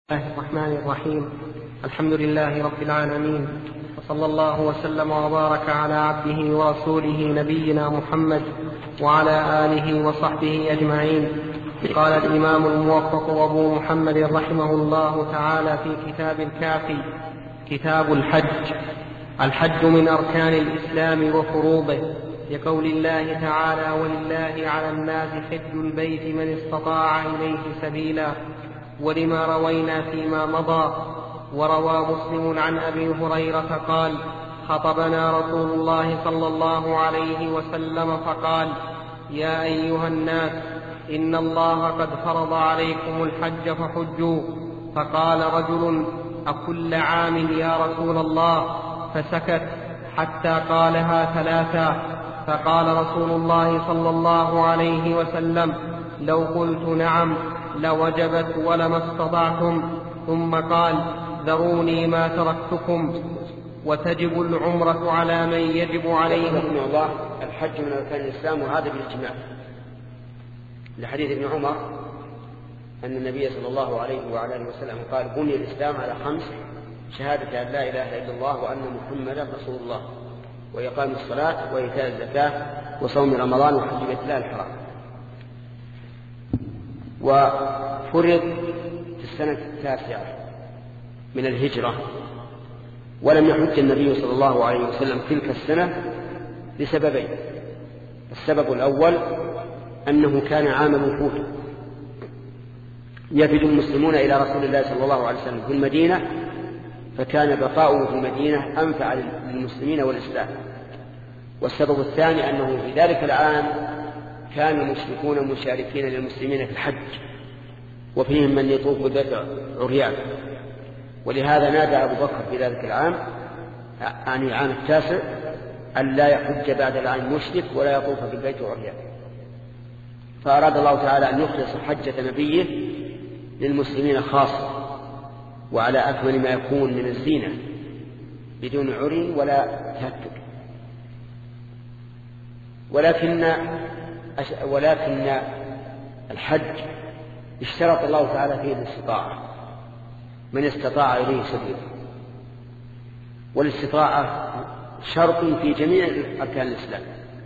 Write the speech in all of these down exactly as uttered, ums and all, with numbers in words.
بسم الله الرحمن الرحيم. الحمد لله رب العالمين، وصلى الله وسلم وبارك على عبده ورسوله نبينا محمد وعلى آله وصحبه أجمعين. قال الإمام الموفق أبو محمد رحمه الله تعالى في كتاب الكافي: كتاب الحج. الحج من أركان الإسلام وفروضه، لقول الله تعالى: ولله على الناس حج البيت من استطاع إليه سبيلا، ولما روينا فيما مضى. وروى مسلم عن أبي هريرة قال: خطبنا رسول الله صلى الله عليه وسلم فقال: يا أيها الناس، إن الله قد فرض عليكم الحج فحجوا. فقال رجل: أكل عام يا رسول الله؟ فسكت حتى قالها ثلاثا. فقال رسول الله صلى الله عليه وسلم: لو قلت نعم لوجبت ولما استطعتم. ثم قال: ذروني ما تركتكم. وتجب العمرة على من يجب عليه. رحمه الله: الحج من أركان الإسلام، وهذا بالإجماع، لحديث ابن عمر أن النبي صلى الله عليه وعلى آله وسلم قال: بني الإسلام على خمس: شهادة أن لا إله إلا الله وأن محمدا رسول الله، وإقام الصلاة، وإيتاء الزكاة، وصوم رمضان، وحج بيت الله الحرام. وفرض في السنة التاسعة من الهجرة، ولم يحج النبي صلى الله عليه وسلم تلك السنة لسببين: السبب الأول أنه كان عام الوفود، يفد المسلمون إلى رسول الله صلى الله عليه وسلم في المدينة، فكان بقاؤه في المدينة أنفع للمسلمين والإسلام. والسبب الثاني أنه في ذلك العام كان المشركون مشاركين للمسلمين في الحج، وفيهم من يطوف بذات عريان، ولهذا نادى أبو بكر في ذلك العام عن العام التاسع أن لا يحج بعد العام مشرك ولا يطوف بالبيت عريان. فأراد الله تعالى أن يخلص حجة نبيه للمسلمين خاصة، وعلى أكمل ما يكون من الزينة، بدون عري ولا تهتك. ولكن ولكن الحج اشترط الله تعالى فيه الاستطاعة: من استطاع إليه سبيلا. والاستطاعة شرط في جميع أركان الإسلام،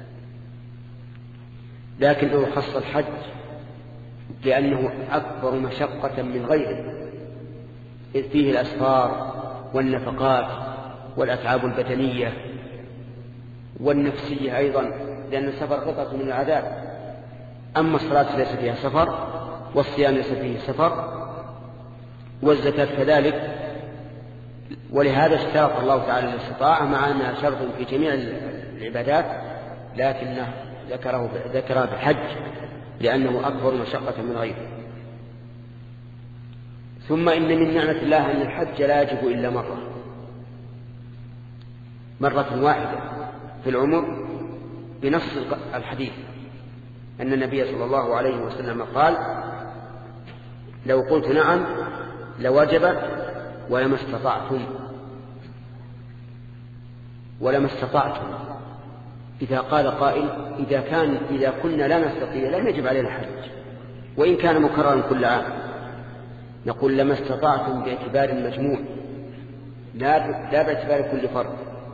لكنه خص الحج لأنه أكبر مشقة من غيره، إذ فيه الأسفار والنفقات والأتعاب البدنية والنفسية أيضا، لأن السفر قطعة من العذاب. أما الصلاة ليس فيها سفر، والصيام ليس فيه سفر، والزكاة كذلك. ولهذا اشترط الله تعالى الاستطاعة، مع أنها شرط في جميع العبادات، لكنه ذكره ذكره بالحج لأنه أكبر مشقة من غيره. ثم إن من نعمة الله أن الحج لا يجب إلا مرة مرة واحدة في العمر، بنص الحديث أن النبي صلى الله عليه وسلم قال: لو قلت نعم لوجبت ولما استطعتم. ولما استطعتم إذا قال قائل: إذا كان إذا كنا لا نستطيع لم يجب علينا الحج وإن كان مكررا كل عام. نقول: لما استطعتم باعتبار المجموع، لا لا باعتبار كل فرد.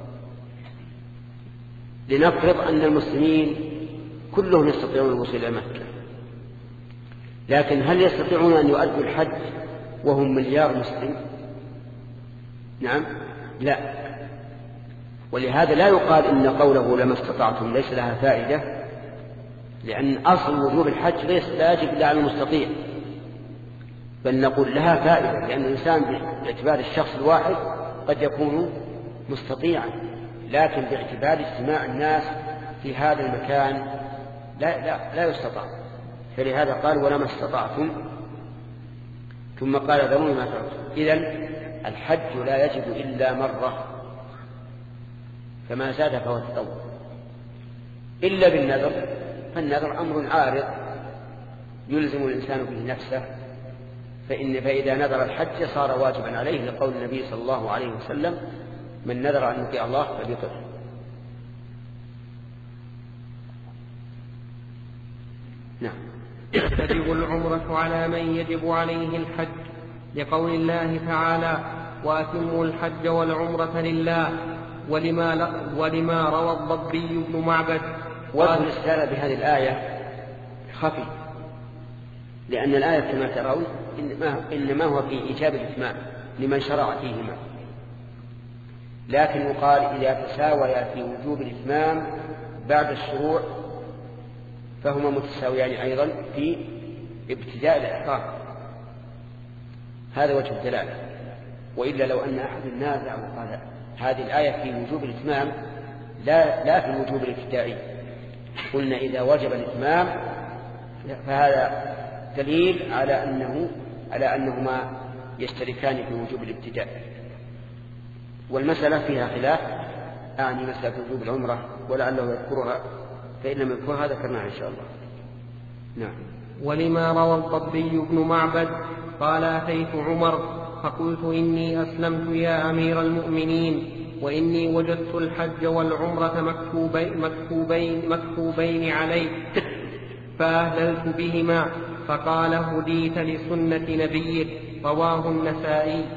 لنفرض أن المسلمين كلهم يستطيعون الوصول إلى مكة، لكن هل يستطيعون أن يؤدوا الحج وهم مليار مسلم؟ نعم، لا. ولهذا لا يقال إن قوله لما استطعتم ليس لها فائدة، لأن أصل وجوب الحج ليس لا يجب إلا على المستطيع، بل نقول لها فائدة، لأن الإنسان باعتبار الشخص الواحد قد يكون مستطيعا، لكن باعتبار اجتماع الناس في هذا المكان لا, لا, لا يستطاع. فلهذا قال: ولما استطعتم. ثم قال: ذروني ما تركتم. إذن الحج لا يجب إلا مرة، فما زاد فهو تطوع، إلا بالنذر، فالنذر أمر عارض يلزم الإنسان به نفسه، فإن فإذا نذر الحج صار واجبا عليه، لقول النبي صلى الله عليه وسلم: من نذر أن يطيع الله فليطعه. نعم. تجب العمرة على من يجب عليه الحج، لقول الله تعالى: وأتموا الحج والعمرة لله. ولما, ولما روى الضبي بن معبد. وجه الاستدلال بهذه الآية خفي، لأن الآية كما ترون إنما هو في إيجاب الإتمام لمن شرع فيهما، لكن يقال إذا تساويا في وجوب الإتمام بعد الشروع فهما متساويان أيضا في ابتداء الإحرام. هذا وجه الدلالة. وإلا لو أن أحد نازع وقال هذه الآية في وجوب الإتمام لا, لا في الوجوب الابتدائي، قلنا إذا وجب الإتمام فهذا دليل على أنه على أنهما يشتركان في وجوب الابتداء. والمسألة فيها خلاف، أعني مسألة وجوب العمرة ولعله يذكرها، فإن لم يذكرها ذكرناها إن شاء الله. نعم. ولما روى الضبي بن معبد قال: أتيت عمر فقلت: إني أسلمت يا أمير المؤمنين، وإني وجدت الحج والعمرة مكتوبين, مكتوبين, مكتوبين علي فأهللت بهما. فقال: هديت لسنة نبيك. رواه النسائي.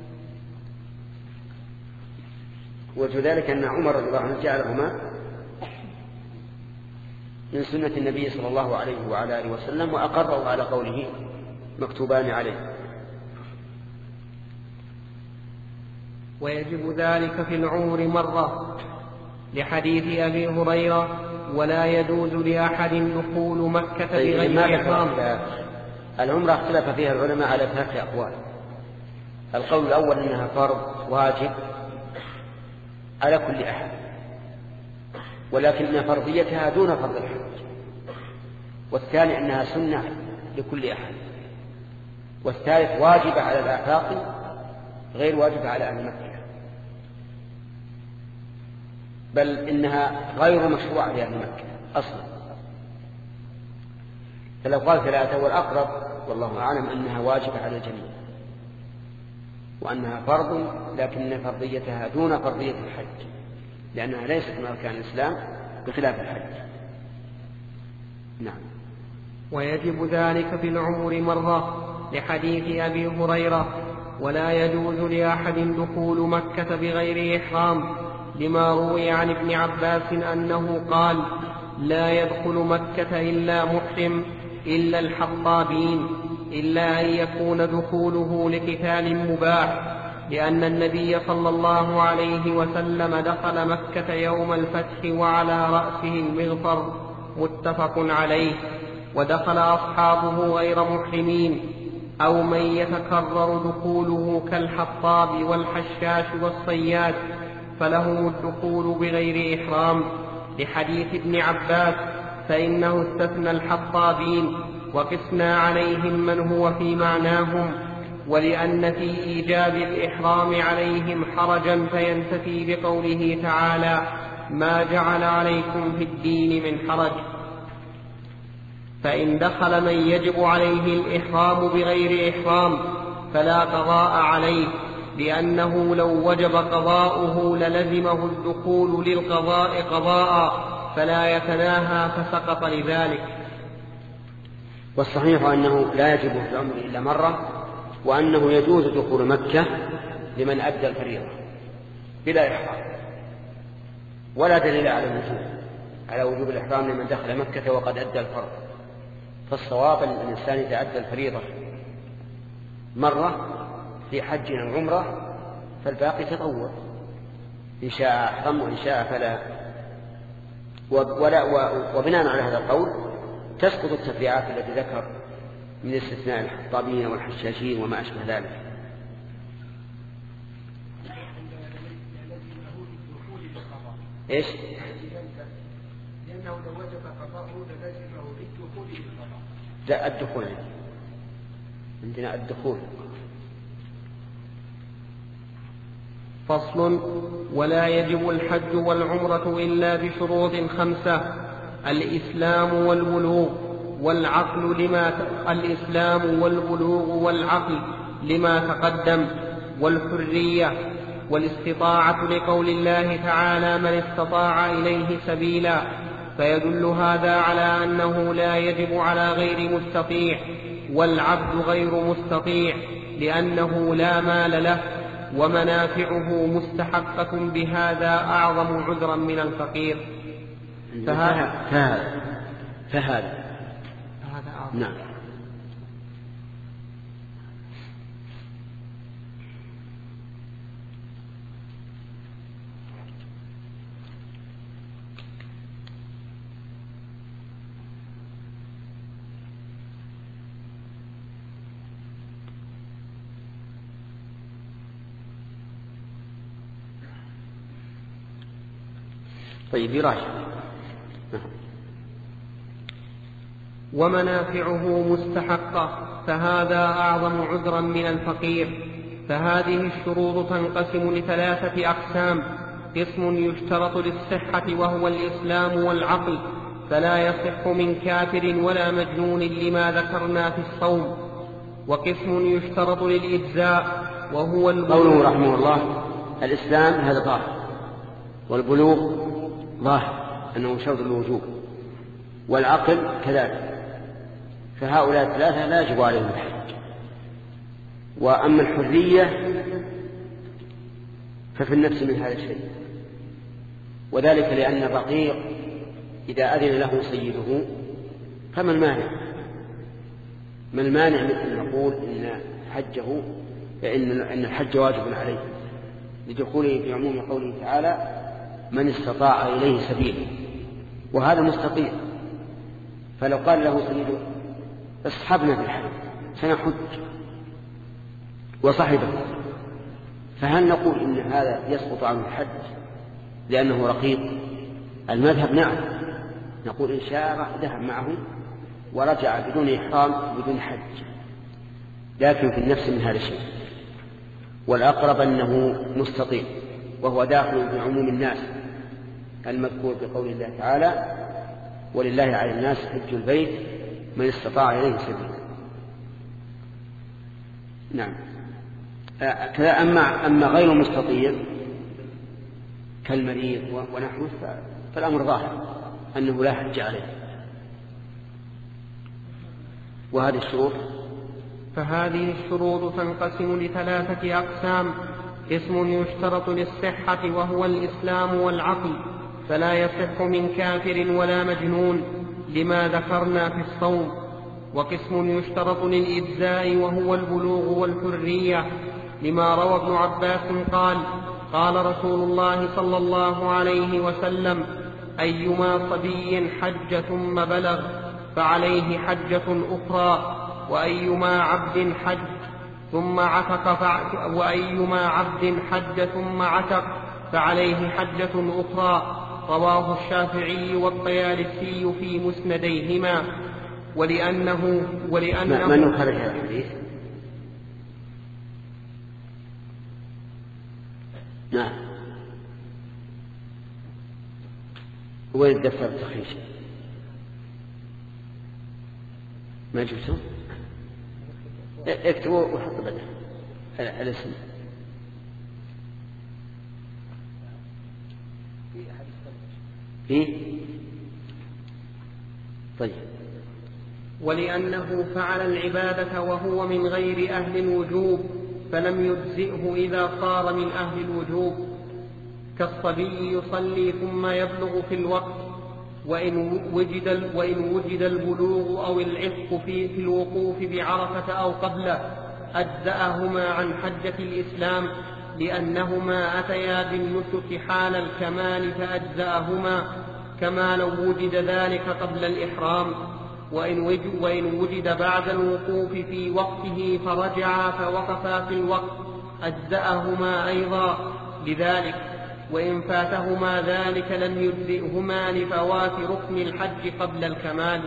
وذلك أن عمر رضي الله عنه جعلهما من سنة النبي صلى الله عليه وعلى آله وسلم، وأقره على قوله مكتوبان عليه. ويجب ذلك في العمر مرة، لحديث أبي هريرة: ولا يجوز لأحد دخول مكة بغير إحرام. العمرة اختلف فيها العلماء على ثلاثة أقوال. القول الأول أنها فرض واجب على كل أحد، ولكن فرضيتها دون فرض الحج. والثاني أنها سنة لكل أحد. والثالث واجب على الآفاق غير واجب على أهل مكة، بل إنها غير مشروعة لأهل مكة أصلا. فلو قال ثلاثة والأقرب والله أعلم أنها واجبة على الجميع، وأنها فرض لكن فرضيتها دون فرضية الحج، لأنها ليست من أركان الإسلام بخلاف الحج. نعم. ويجب ذلك في العمر مرة، لحديث أبي هريرة: ولا يجوز لأحد دخول مكة بغير إحرام، لما روي عن ابن عباس أنه قال: لا يدخل مكة إلا محرم إلا الحطابين، إلا أن يكون دخوله لقتال مباح، لأن النبي صلى الله عليه وسلم دخل مكة يوم الفتح وعلى رأسه المغفر، متفق عليه. ودخل أصحابه غير محرمين أو من يتكرر دخوله كالحطاب والحشاش والصياد، فله الدخول بغير إحرام، لحديث ابن عباس: فإنه استثنى الحطابين وقسنا عليهم من هو في معناهم، ولأن في إيجاب الإحرام عليهم حرجا فينتفي بقوله تعالى: ما جعل عليكم في الدين من حرج. فإن دخل من يجب عليه الإحرام بغير إحرام فلا قضاء عليه، لأنه لو وجب قضاؤه للزمه الدخول للقضاء قضاء، فلا يتناهى فسقط لذلك. والصحيح أنه لا يجب في العمر إلا مرة، وأنه يجوز دخول مكة لمن أدى الفريضة بلا إحرام، ولا دليل على الوجوب على وجوب الإحرام لمن دخل مكة وقد أدى الفرض. فالصواب أن الإنسان إذا أدى الفريضة مرة في حج أو عمرة فالباقي تطوع، إن شاء أحرم وإن شاء فلا. ولا وبناء على هذا القول تسقط التفريعات التي ذكر من استثناء الحطابين والحشاشين وما أشبه ذلك. إيش؟ لأنه لو وجب قضاءه للزمه بالدخول بالقضاء. لا، الدخول عندنا الدخول. فصل: ولا يجب الحج والعمرة إلا بشروط خمسة: الإسلام والبلوغ والعقل لما الإسلام والبلوغ والعقل لما تقدم، والحرية والاستطاعة، لقول الله تعالى: من استطاع إليه سبيلا، فيدل هذا على أنه لا يجب على غير مستطيع، والعبد غير مستطيع، لأنه لا مال له، ومنافعه مستحقة بهذا أعظم عذرا من الفقير. فهذا فهذا فهذا نعم. طيب يراجع. ومنافعه مستحقة فهذا أعظم عذرا من الفقير. فهذه الشروط تنقسم لثلاثة أقسام: قسم يشترط للصحة وهو الإسلام والعقل، فلا يصح من كافر ولا مجنون لما ذكرنا في الصوم. وقسم يشترط للإجزاء وهو البلوغ. قوله رحمه الله الإسلام هذا ظاهر، والبلوغ ظاهر أنه شرط الوجوب، والعقل كذلك، فهؤلاء الثلاثة لا يجب عليهم الحج. وأما الحرية ففي النفس من هذا الشيء، وذلك لأن الرقيق إذا أذن له سيده فما المانع؟ ما المانع من أن نقول إن حجه إن أن الحج واجب عليه لدخوله في عموم قوله تعالى من استطاع إليه سبيلا، وهذا مستطيع. فلو قال له سيده اصحبنا في الحج سنحج وصحبه، فهل نقول إن هذا يسقط عنه الحج لأنه رقيق؟ المذهب نعم، نقول إن شاء ذهب معه ورجع بدون إحرام بدون حج، لكن في النفس من هذا الشيء. والأقرب أنه مستطيع، وهو داخل في عموم الناس المذكور بقول الله تعالى ولله على الناس حج البيت من استطاع إليه سبيلا. نعم. كذا. أما, أما غير مستطيع كالمريض ونحوه فالأمر ظاهر أنه لا حج عليه. وهذه الشروط فهذه الشروط تنقسم لثلاثة أقسام: قسم يشترط للصحة وهو الإسلام والعقل، فلا يصح من كافر ولا مجنون لما ذكرنا في الصوم. وقسم يشترط للإجزاء وهو البلوغ والحرية، لما روى ابن عباس قال قال رسول الله صلى الله عليه وسلم: أيما صبي حج ثم بلغ فعليه حجة أخرى، وأيما عبد حج ثم عتق وأيما عبد حج ثم عتق فعليه حجة أخرى. رواه الشافعي والطيالسي في مسنديهما. ولأنه ولأنه من يخرج هذا الحديث؟ نعم. وين الدفتر التخريج؟ ما جبته؟ اكتبوا وحط بدل الاسم. فيه؟ طيب. ولأنه فعل العبادة وهو من غير أهل الوجوب فلم يجزئه إذا صار من أهل الوجوب، كالصبي يصلي ثم يبلغ في الوقت، وإن وجد, وإن وجد البلوغ أو العتق في, في الوقوف بعرفة أو قبله أجزأهما عن حجة الإسلام، لأنهما أتيا بالنسك حال الكمال فأجزأهما، كما لو وجد ذلك قبل الإحرام. وإن وجد, وإن وجد بعد الوقوف في وقته فرجعا فوقفا في الوقت أجزأهما أيضا لذلك، وإن فاتهما ذلك لم يجزئهما لفوات ركن الحج قبل الكمال.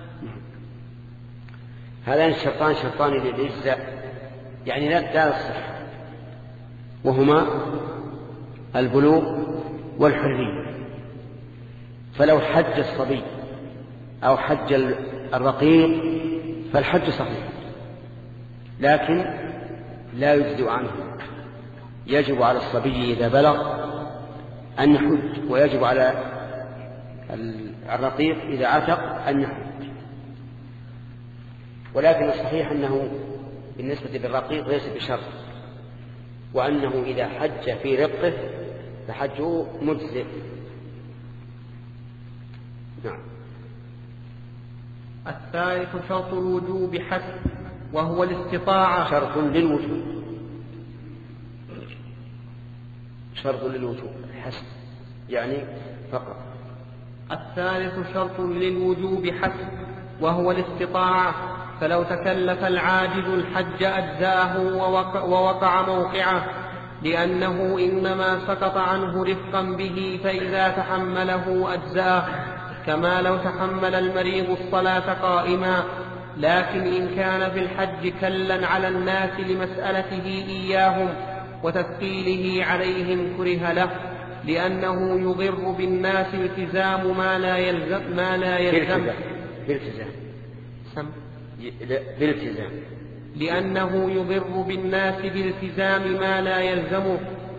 هذان الشرطان شرطان للإجزاء، يعني لا الصحة، وهما البلوغ والحرية. فلو حج الصبي أو حج الرقيق فالحج صحيح، لكن لا يجزئ عنه. يجب على الصبي إذا بلغ أن يحج، ويجب على الرقيق إذا عتق أن يحج. ولكن الصحيح أنه بالنسبة للرقيق ليس بشرط، وأنه إذا حج في رقه فحجه مجزئ. نعم. الثالث شرط الوجوب حسب، وهو الاستطاعة. شرط للوجوب، شرط للوجوب حسب يعني فقط. الثالث شرط للوجوب حسب، وهو الاستطاعة، فلو تكلف العاجز الحج أجزاه ووقع, ووقع موقعه، لأنه إنما سقط عنه رفقا به، فإذا تحمله أجزاه، كما لو تحمل المريض الصلاة قائما. لكن إن كان في الحج كلا على الناس لمسألته إياهم وتثقيله عليهم كره له، لأنه يضر بالناس التزام ما لا يلزم ما لا يلزم بالتزام بالتزام لأنه يضر بالناس بالتزام ما لا يلزمه.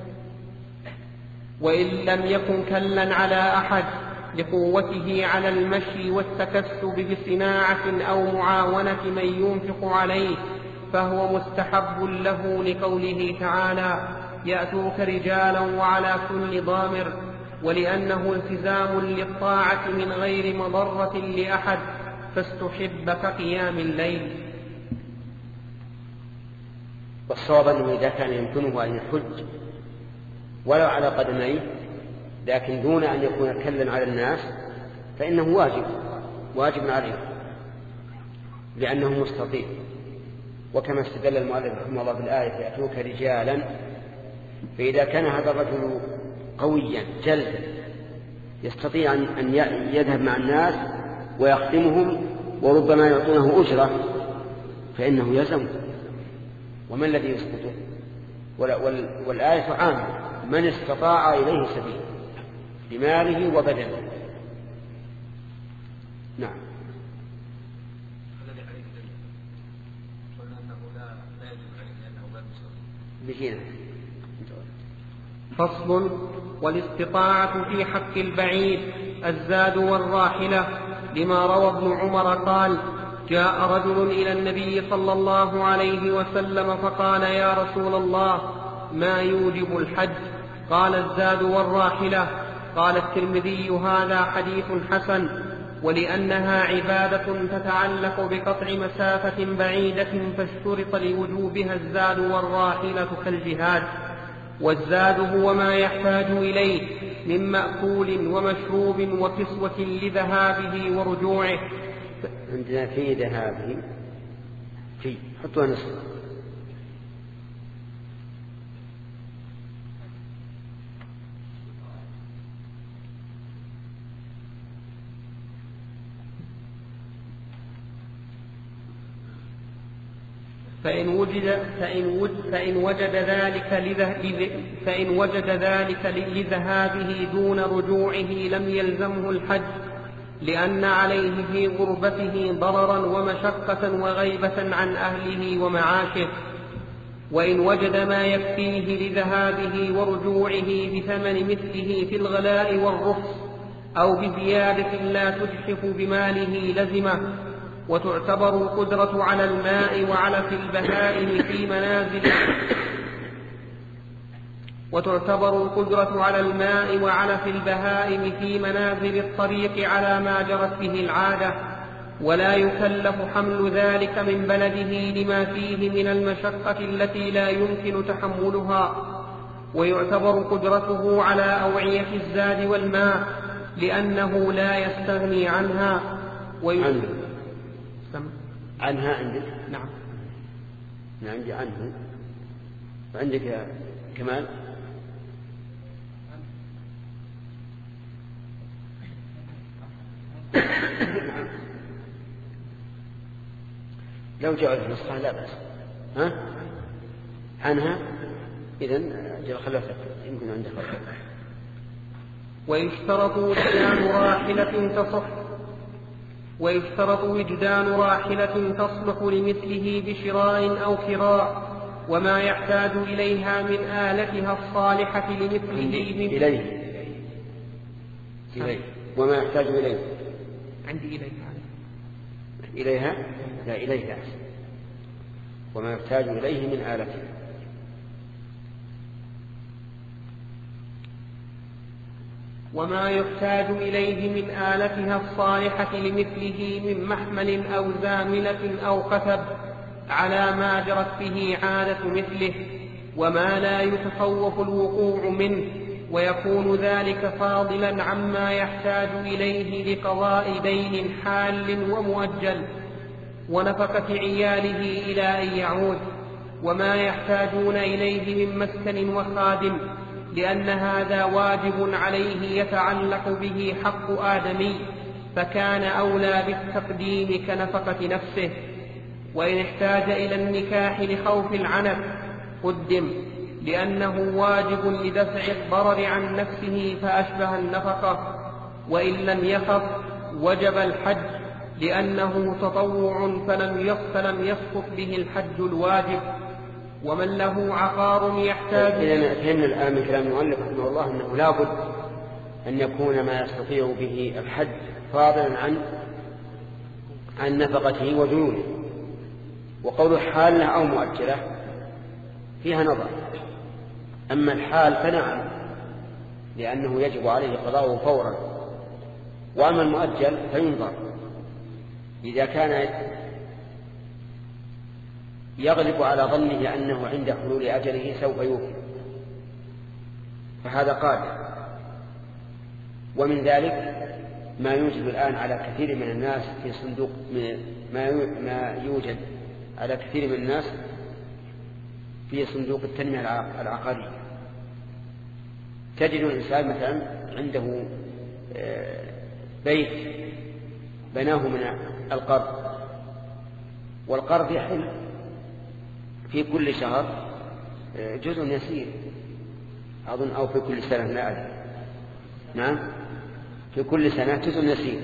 وإن لم يكن كلا على أحد لقوته على المشي والتكسب بصناعة أو معاونة من ينفق عليه، فهو مستحب له، لقوله تعالى: يأتوك رجالا وعلى كل ضامر، ولأنه التزام للطاعة من غير مضرة لأحد، فاستحب كقيام الليل. والصواب أنه إذا كان يمكنه أن يحج ولو على قدميه لكن دون أن يكون كلا على الناس فإنه واجب واجب عليه لأنه مستطيع. وكما استدل المؤلف رحمه الله بالآية: يأتوك رجالا، فإذا كان هذا الرجل قويا جلدا يستطيع أن يذهب مع الناس ويخدمهم وربما يعطونه أجرة فإنه يلزمه. ومن الذي يسقطه؟ والآية عامة: من استطاع إليه سبيل بماله وبدنه. نعم. بجينا. فصل. والاستطاعة في حق البعيد الزاد والراحلة، لما روى ابن عمر قال: جاء رجل إلى النبي صلى الله عليه وسلم فقال: يا رسول الله، ما يوجب الحج؟ قال: الزاد والراحلة. قال الترمذي: هذا حديث حسن. ولأنها عبادة تتعلق بقطع مسافة بعيدة فاشترط لوجوبها الزاد والراحلة كالجهاد. والزاد هو ما يحتاج إليه من مأكول ومشروب وكسوة لذهابه ورجوعه. عندنا في ذهابه في حطوا نصف. فإن وجد فإن وجد فإن وجد ذلك فإن وجد ذلك لذهابه دون رجوعه لم يلزمه الحج، لأن عليه في غربته ضررا ومشقة وغيبة عن أهله ومعاشه. وإن وجد ما يكفيه لذهابه ورجوعه بثمن مثله في الغلاء والرخص أو بزيادة لا تجحف بماله لزمه. وتعتبر القدرة على الماء وعلى في البهائم في منازل وتعتبر القدرة على الماء وعلى في البهائم في منازل الطريق على ما جرت به العادة، ولا يكلف حمل ذلك من بلده لما فيه من المشقة التي لا يمكن تحملها. ويعتبر قدرته على أوعية الزاد والماء لأنه لا يستغني عنها. ويعتبر عنها عندك؟ نعم. أنا عندي عنه. وعندك يا كمال؟ لو جاء النسخة لا بأس. ها؟ عنها؟ إذن جاء خلافك يمكن عندك. ويشترط وجدان راحلة تصح ويشترط وجدان راحلة تصلح لمثله بشراء أو كراء، وما يحتاج إليها من آلتها الصالحة لمثله من إليه إليه وما يحتاج إليه عندي إليها إليها لا إليها وما يحتاج إليه من آلته. وما يحتاج إليه من آلتها الصالحة لمثله من محمل أو زاملة أو قتب على ما جرت به عادة مثله، وما لا يتخوف الوقوع منه، ويكون ذلك فاضلا عما يحتاج إليه لقضاء دين حال ومؤجل ونفقة عياله إلى أن يعود، وما يحتاجون إليه من مسكن وخادم، لأن هذا واجب عليه يتعلق به حق آدمي، فكان أولى بالتقديم كنفقة نفسه. وإن احتاج إلى النكاح لخوف العنف قدم، لأنه واجب لدفع الضرر عن نفسه فأشبه النفقة. وإن لم يخف وجب الحج، لأنه تطوع فلم يسقط به الحج الواجب. ومن له عقار يحتاج. إذا فهمنا الآن من كلام المؤلف رحمه الله أنه لا بد أن يكون ما يستطيع به الحج فاضلا عن عن نفقته وجنونه. وقول حالة أو مؤجلة فيها نظر. أما الحال فنعم، لأنه يجب عليه قضاؤه فورا. وأما المؤجل فينظر، إذا كان يغلب على ظنه أنه عند حلول أجله سوف يوفي فهذا قادر. ومن ذلك ما يوجد الآن على كثير من الناس في صندوق من ما يوجد على كثير من الناس في صندوق التنمية العقارية. تجد الإنسان مثلا عنده بيت بناه من القرض، والقرض يحل في كل شهر جزء يسير أظن، أو في كل سنة لا أدري. نعم، في كل سنة جزء يسير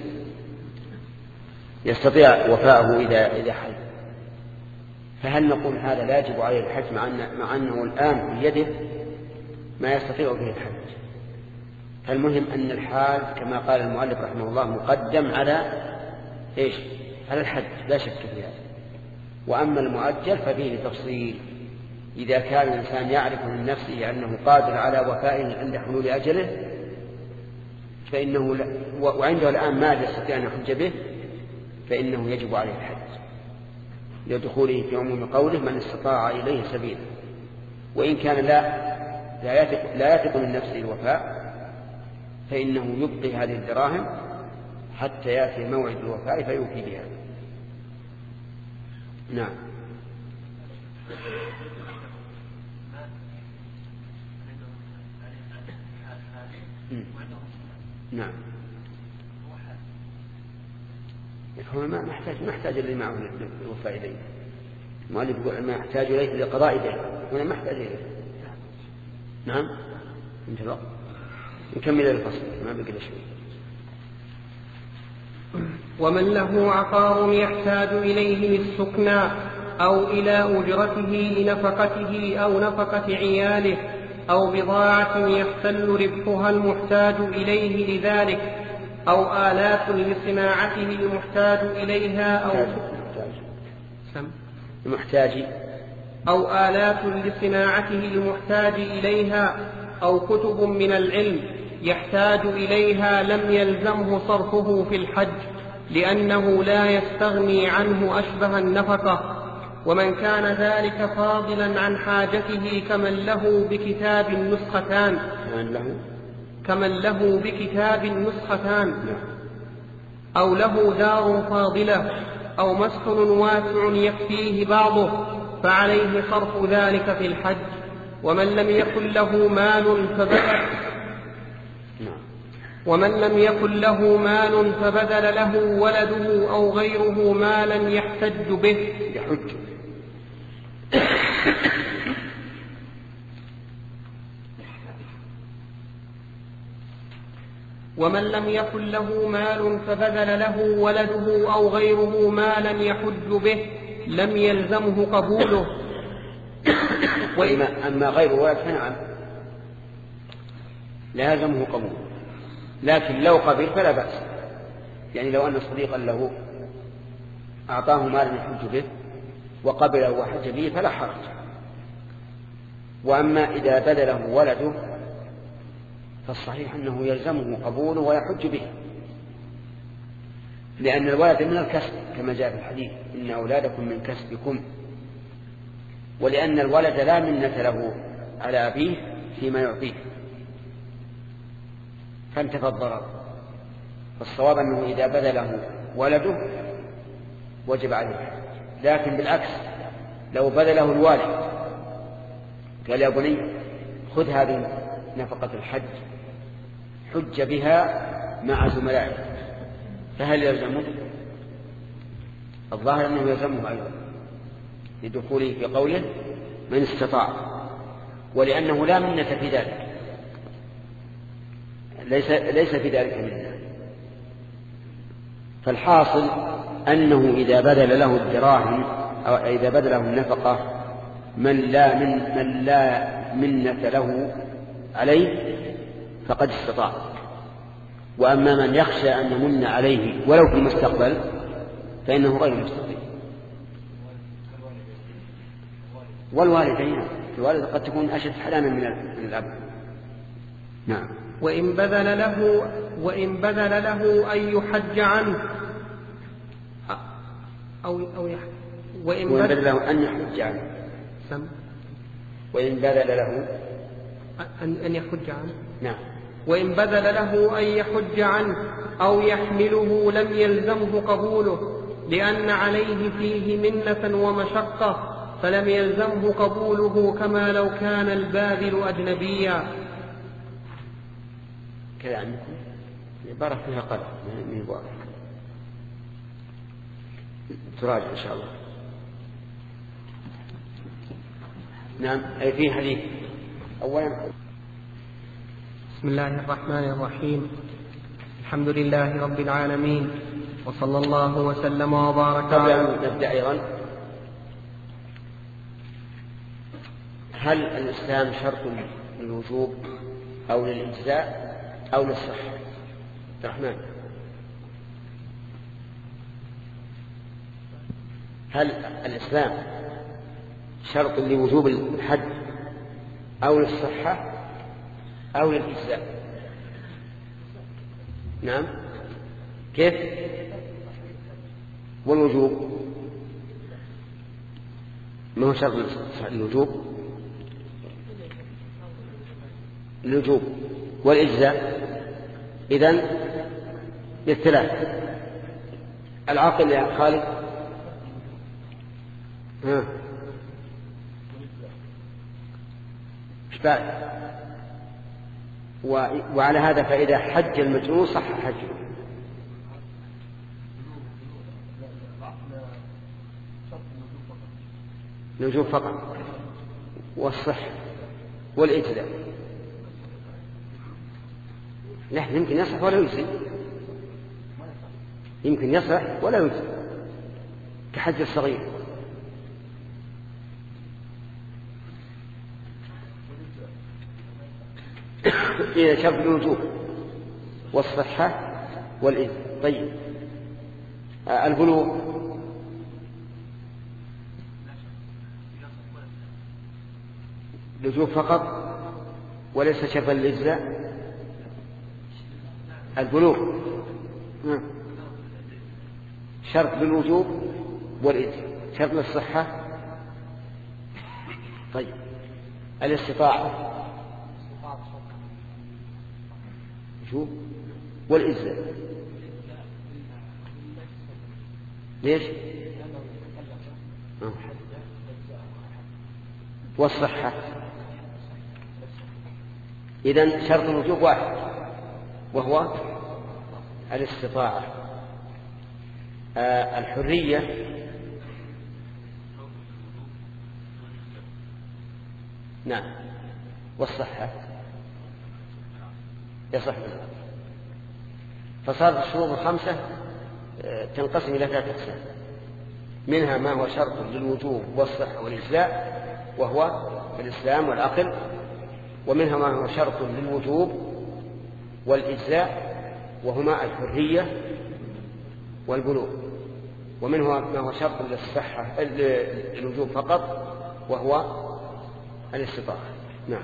يستطيع وفاءه إذا إذا حل. فهل نقول هذا لا يجب عليه الحج مع, أن مع أنه الآن في يده ما يستطيع به الحج؟ فالمهم أن الحال كما قال المؤلف رحمه الله مقدم على إيش؟ على الحج، لا شك في هذا. وأما المؤجل ففيه تفصيل. إذا كان الإنسان يعرف من نفسه أنه قادر على وفائه عند حلول أجله فإنه لا، وعنده الآن ما يستطيع أن يحج به، فإنه يجب عليه الحج لدخوله في عموم قوله من استطاع إليه سبيلا. وإن كان لا لا يثق, لا يثق من نفسه الوفاء فإنه يبقي هذه الدراهم حتى يأتي موعد الوفاء فيوفي بها. نعم. نعم. هو ما محتاج ما محتاج اللي معه الوفاء إليه. المؤلف يقول ما يحتاج إليه لقضاء دين، هنا ما يحتاج إليه. نعم. انت الوقت نكمل الفصل ما بقي شيء. ومن له عقار يحتاج إليه للسكنى أو إلى أجرته لنفقته أو نفقة عياله أو بضاعة يختل ربحها المحتاج إليه لذلك أو آلات لصناعته المحتاج إليها أو المحتاج أو آلات لصناعته المحتاج إليها أو كتب من العلم يحتاج إليها لم يلزمه صرفه في الحج، لأنه لا يستغني عنه أشبه النفقة. ومن كان ذلك فاضلا عن حاجته كمن له بكتاب نسختان كمن له بكتاب نسختان أو له دار فاضلة أو مسكن واسع يكفيه بعضه فعليه صرف ذلك في الحج. ومن لم يكن له مال فبدل ومن لم يكن له مال فبذل له ولده أو غيره مالا يحتج به يحج ومن لم يكن له مال فبذل له ولده أو غيره مالا يحج به لم يلزمه قبوله. وإما أما غير ولد فنعم لا يلزمه قبوله، لكن لو قبل فلا بأس. يعني لو أن صديقا له أعطاه مالا يحج به وقبله وحج به فلا حرج. وأما إذا بذله ولده فالصحيح أنه يلزمه قبوله ويحج به، لأن الولد من الكسب كما جاء في الحديث إن أولادكم من كسبكم، ولأن الولد لا منة له على أبيه فيما يعطيه فانتفى الضرر. فالصواب أنه إذا بذله ولده وجب عليه الحج. لكن بالعكس لو بذله الوالد قال يا بني خذ هذه نفقة الحج حج بها مع زملائك، فهل يلزمه؟ الظاهر أنه يلزمه أيضا لدخوله في قوله من استطاع، ولأنه لا منة في ذلك، ليس, ليس في ذلك منة. فالحاصل أنه إذا بذل له الدراهم أو إذا بذل له النفقة من لا, من من لا منة له عليه فقد استطاع. وأما من يخشى أن يمن عليه ولو في المستقبل فإنه غير مستطيع. والوالدين الوالد قد تكون أشد حلاما من الأب. نعم. وإن بذل له وإن بذل له أن يحج عنه أو أو يحج وإن بذل له أن يحج عنه سم وإن بذل له أن أن يحج عنه نعم. وإن بذل له أن يحج عنه أو يحمله لم يلزمه قبوله، لأن عليه فيه منة ومشقة، فلم يلزمه قبوله كما لو كان الباذل أجنبيا. كذا عندكم عبارة فيها قلب من بعض تراجع إن شاء الله. نعم. أي في حديث أولا. بسم الله الرحمن الرحيم. الحمد لله رب العالمين، وصلى الله وسلم وبارك. قبل أن نبدأ أيضا، هل الإسلام شرط للوجوب أو للإجزاء أو للصحة؟ الرحمن، هل الإسلام شرط لوجوب الحج أو للصحة أو للإجزاء؟ نعم. كيف؟ والوجوب ما هو شرط للوجوب؟ الوجوب والإجزاء إذن للثلاث. العاقل يا خالد ها إشبال. وعلى هذا فإذا حج المجنون صح حجه. الوجوب فقط والصحة والإجزاء. لا، يمكن يصح ولا يجزي، يمكن يصح ولا يجزي كحج الصغير. إذا شرط الوجوب والصحة والإجزاء. طيب البلوغ الوجوب فقط وليس شرطا للإجزاء. البلوغ شرط للوجوب والإجزاء، شرط للصحة. طيب الاستطاعة شو والإجزاء ليش؟ آه. والصحة إذن شرط الوجوب واحد وهو الاستطاعة. آه الحرية نعم والصحة يصح. فصارت الشروط الخمسة تنقسم إلى ثلاثة أقسام، منها ما هو شرط للوجوب والصحة والإجزاء وهو الإسلام والعقل، ومنها ما هو شرط للوجوب والإجزاء وهما الحرية والبلوغ. ومنه ما هو شرط للصحة الوجوب فقط وهو الاستطاعة. نعم.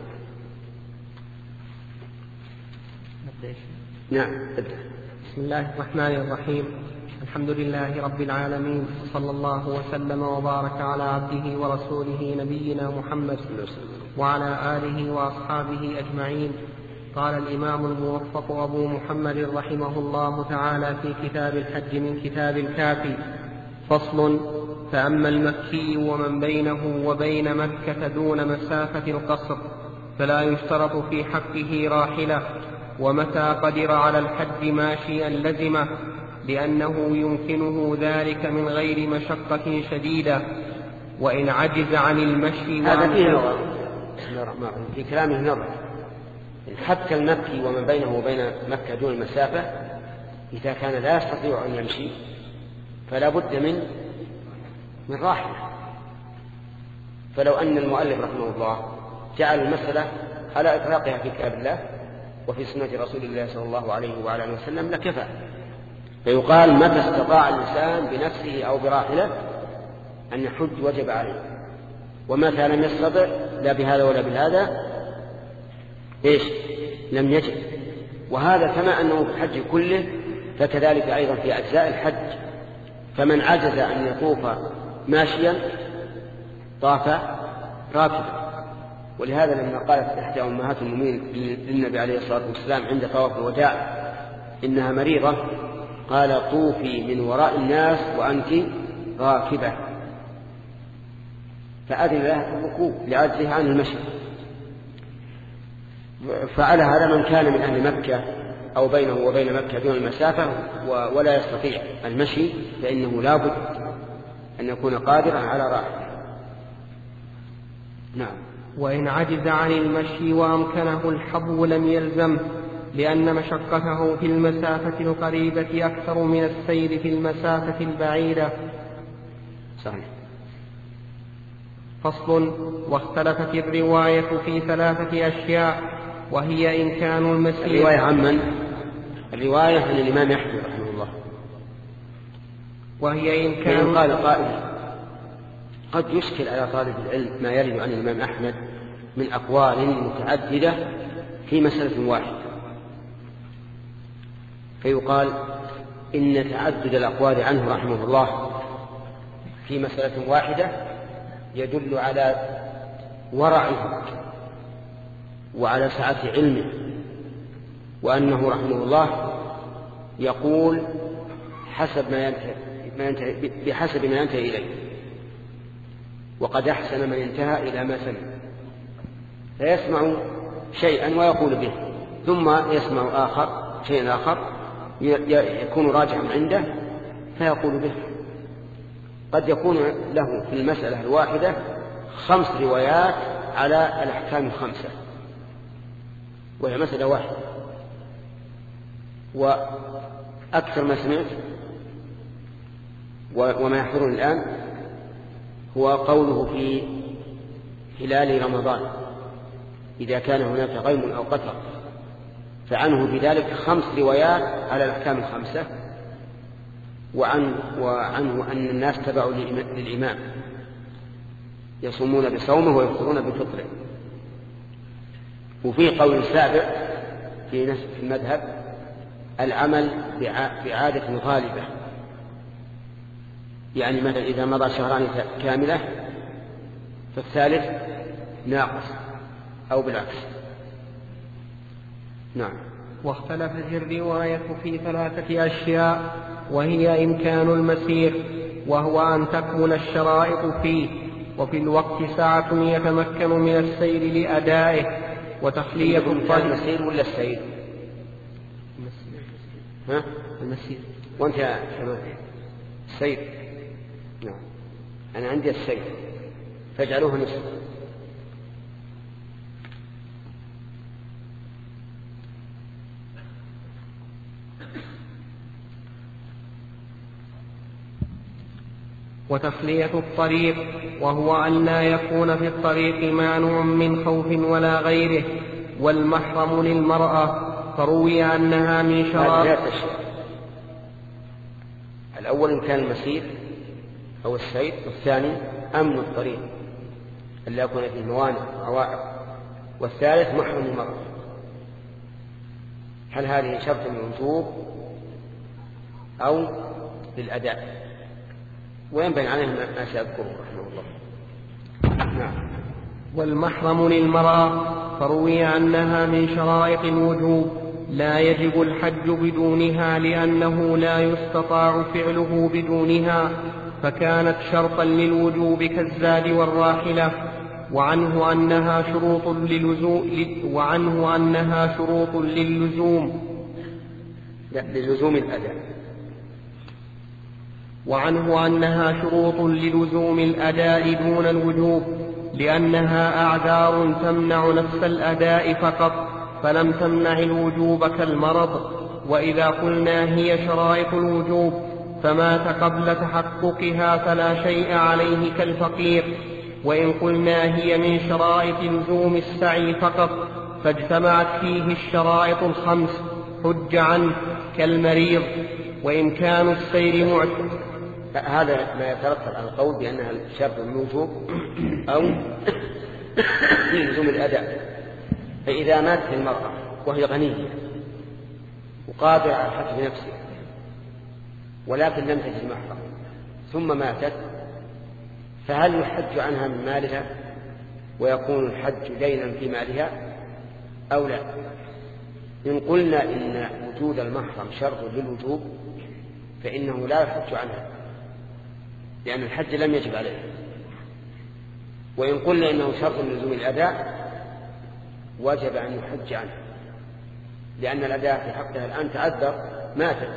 نعم. بسم الله الرحمن الرحيم. الحمد لله رب العالمين، صلى الله وسلم وبارك على عبده ورسوله نبينا محمد وعلى آله وأصحابه أجمعين. قال الإمام الموفق أبو محمد رحمه الله تعالى في كتاب الحج من كتاب الكافي: فصل: فأما المكي ومن بينه وبين مكة دون مسافة القصر فلا يشترط في حقه راحلة، ومتى قدر على الحج ماشيا لزمه، لأنه يمكنه ذلك من غير مشقة شديدة. وإن عجز عن المشي هذا فيه نظر في كلامه نظر. حتى المكي ومن بينه وبين مكة دون المسافة إذا كان لا يستطيع أن يمشي فلا بد من من راحلة. فلو أن المؤلف رحمه الله جعل المسألة على إطلاقها في كتاب الله وفي سنة رسول الله صلى الله عليه وعلى آله وسلم لكفى. فيقال متى استطاع الإنسان بنفسه أو براحلة أن يحج وجب عليه، ومتى لم يستطع لا بهذا ولا بهذا إيش لم يجب. وهذا كما أنه في الحج كله فكذلك أيضا في أجزاء الحج. فمن عجز أن يطوف ماشيا طاف راكبا. ولهذا لما قالت إحدى أمهات المؤمنين للنبي عليه الصلاة والسلام عند طواف الوداع إنها مريضة، قال: طوفي من وراء الناس وأنت راكبة. فأذن لها الركوب لعجزها عن المشي. فعلى هذا من كان من أهل مكة أو بينه وبين مكة دون المسافة ولا يستطيع المشي فإنه لا بد أن يكون قادرا على راحلة. نعم. وإن عجز عن المشي وأمكنه الحبو لم يلزمه، لأن مشقته في المسافة القريبة أكثر من السير في المسافة البعيدة. صحيح. فصل: واختلفت الرواية في ثلاثة أشياء، وهي إمكان المسير. الرواية عن من؟ الرواية عن الإمام أحمد رحمه الله. وهي إمكان قال قائل: قد يشكل على طالب العلم ما يرد عن الإمام أحمد من أقوال متعددة في مسألة واحدة، فيقال إن تعدد الأقوال عنه رحمه الله في مسألة واحدة يدل على ورعه وعلى سعة علمه، وأنه رحمه الله يقول حسب ما ينتهي ما ينتهي بحسب ما ينتهي إليه، وقد أحسن من انتهى إلى ما سمع. فيسمع شيئا ويقول به، ثم يسمع آخر شيئا آخر يكون راجعا عنده فيقول به. قد يكون له في المسألة الواحدة خمس روايات على الأحكام الخمسة وهي مسألة واحدة. وأكثر ما سمعت وما يحضرني الآن هو قوله في هلال رمضان إذا كان هناك غيم أو قطر، فعنه بذلك خمس روايات على الأحكام الخمسة، وعن وعنه أن الناس تبعوا للإمام يصومون بصومه ويفطرون بفطره. وفي قول سابع في نفس المذهب العمل بعادة غالبة، يعني مثلا إذا مضى شهران كاملة فالثالث ناقص أو بالعكس. نعم. واختلفت الرواية في ثلاثة أشياء، وهي إمكان المسير، وهو أن تكمل الشرائط فيه، وفي الوقت ساعة يتمكن من السير لأدائه، وتخلية الطريق. المسير ولا السير؟ المسير. ها؟ المسير. وأنت يا السير؟ نعم. أنا عندي السير فاجعلوه نصف. وتخلية الطريق، وهو أن لا يكون في الطريق مانع من خوف ولا غيره، والمحرم للمرأة، فروي أنها من شرائط. الأول إن كان المسير أو السير، والثاني أمن الطريق ألا يكون فيه موانع عوائق، والثالث محرم المرأة. هل هذه شرط للوجوب أو للأداء؟ وينبغي عليهم ما سيذكره رحمه الله. نعم. والمحرم للمرأة فروي أنها من شرائط الوجوب لا يجب الحج بدونها لأنه لا يستطاع فعله بدونها، فكانت شرطا للوجوب كالزاد والراحلة. وعنه أنها شروط للزوم وعنه أنها شروط للزوم لا للزوم الأداء وعنه أنها شروط للزوم الأداء دون الوجوب، لأنها أعذار تمنع نفس الأداء فقط، فلم تمنع الوجوب كالمرض. وإذا قلنا هي شرائط الوجوب فمات قبل تحققها فلا شيء عليه كالفقير. وإن قلنا هي من شرائط لزوم السعي فقط فاجتمعت فيه الشرائط الخمس حج عنه كالمريض وإمكان السير معتد. هذا ما يترتب على القول بأنها شرط الوجوب أو لزوم الأداء. فإذا ماتت المرأة وهي غنية وقادرة على الحج بنفسها ولكن لم تجد محرم ثم ماتت، فهل يحج عنها من مالها ويكون الحج دينا في مالها أو لا؟ إن قلنا إن وجود المحرم شرط للوجوب فإنه لا يحج عنها لأن الحج لم يجب عليه. وإن قلنا إنه شرط لزوم الأداء وجب أن يحج عنه لأن الأداء في حقها الآن تعذر ماتت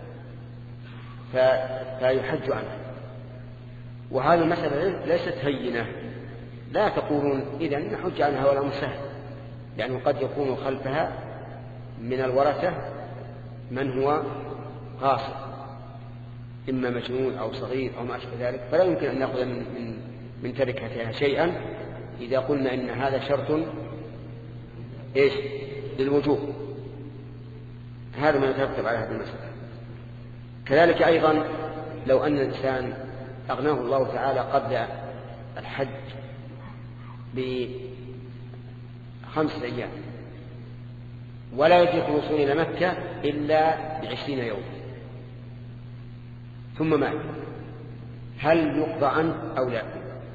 فيحج عنه. وهذه المسألة ليست هينة، لا تقولون إذن نحج عنها ولا مسهل، لأنه قد يكون خلفها من الورثة من هو قاصر إما مجنون أو صغير أو ما أشبه ذلك، فلا يمكن أن نأخذ من, من, من تركتها شيئا إذا قلنا إن هذا شرط إيش للوجوب. هذا ما يترتب على هذه المسألة. كذلك أيضا لو أن الإنسان أغناه الله تعالى قبل الحج بخمسة أيام ولا يجب الوصول إلى مكة إلا بعشرين يوم ثم مات، هل يقضى عنه أو لا؟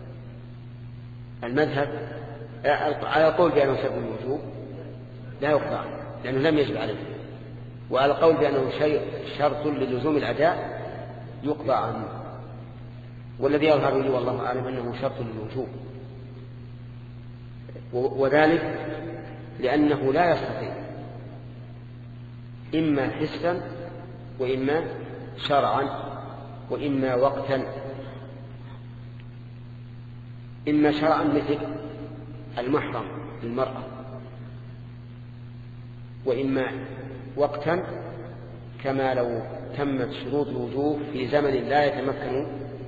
المذهب على قول بأنه سبب الوجوب لا يقضى عنه لأنه لم يجب عليه، وعلى قول بأنه شيء شرط للزوم الأداء يقضى عنه. والذي يظهر لي والله أعلم أنه شرط للوجوب، وذلك لأنه لا يستطيع إما حسا وإما شرعا وإما وقتا. إما شرعا مثل المحرم للمرأة، وإما وقتا كما لو تمت شروط الوجوب في زمن لا يتمكن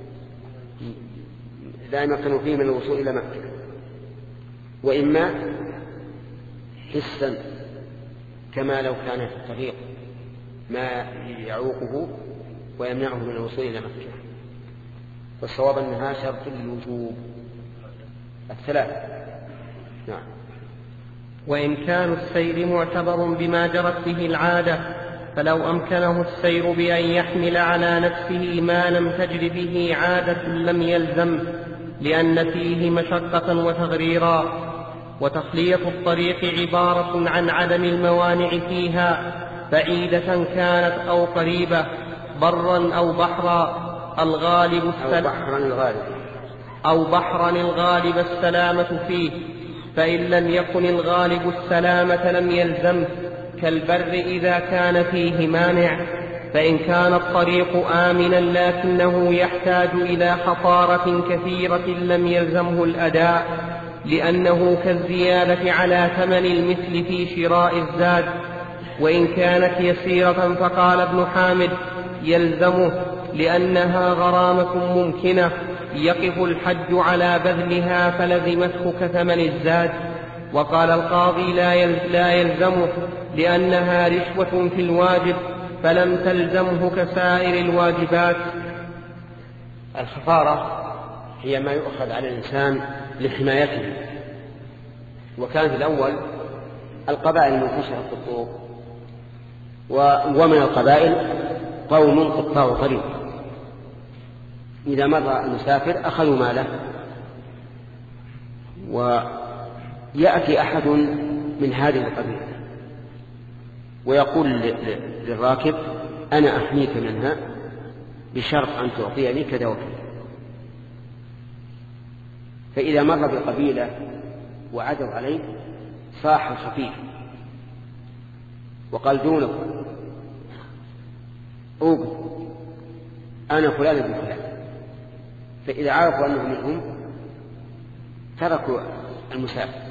لا يمكن فيه من الوصول إلى مكة، وإما حسا كما لو كان في الطريق ما يعوقه ويمنعه من الوصول إلى مكة. والصواب أنها شرط للوجوب الثلاث. نعم. وإمكان السير معتبر بما جرت به العادة، فلو أمكنه السير بأن يحمل على نفسه ما لم تجر به عادة لم يلزم، لأن فيه مشقة وتغريرا. وتخلية الطريق عبارة عن عدم الموانع فيها بعيدة كانت أو قريبة، برا أو بحرا، الغالب السل... أو بحرا الغالب أو بحرا الغالب السلامة فيه، فإن لم يكن الغالب السلامة لم يلزم، كالبر إذا كان فيه مانع. فإن كان الطريق آمنا لكنه يحتاج إلى حصارة كثيرة لم يلزمه الأداء، لأنه كالزيادة على ثمن المثل في شراء الزاد. وإن كانت يسيرة فقال ابن حامد يلزمه لأنها غرامة ممكنة يقف الحج على بذلها فلزمته كثمن الزاد. وقال القاضي لا يلزمه لأنها رشوة في الواجب فلم تلزمه كسائر الواجبات. الخفارة هي ما يؤخذ على الإنسان لحمايته، وكان في الأول القبائل المنتشرة في الطرق، ومن القبائل قوم قطاع طريق، إذا مر المسافر أخذوا ماله، ويأتي أحد من هذه القبيلة ويقول للراكب أنا أحميك منها بشرط أن تعطيني كذا وكذا. فإذا مر بقبيلة وعدوا عليه صاح الخفيف وقال دونكم أوقف أنا فلان ابن فلان، فإذا عرفوا أنه منهم تركوا المسافر،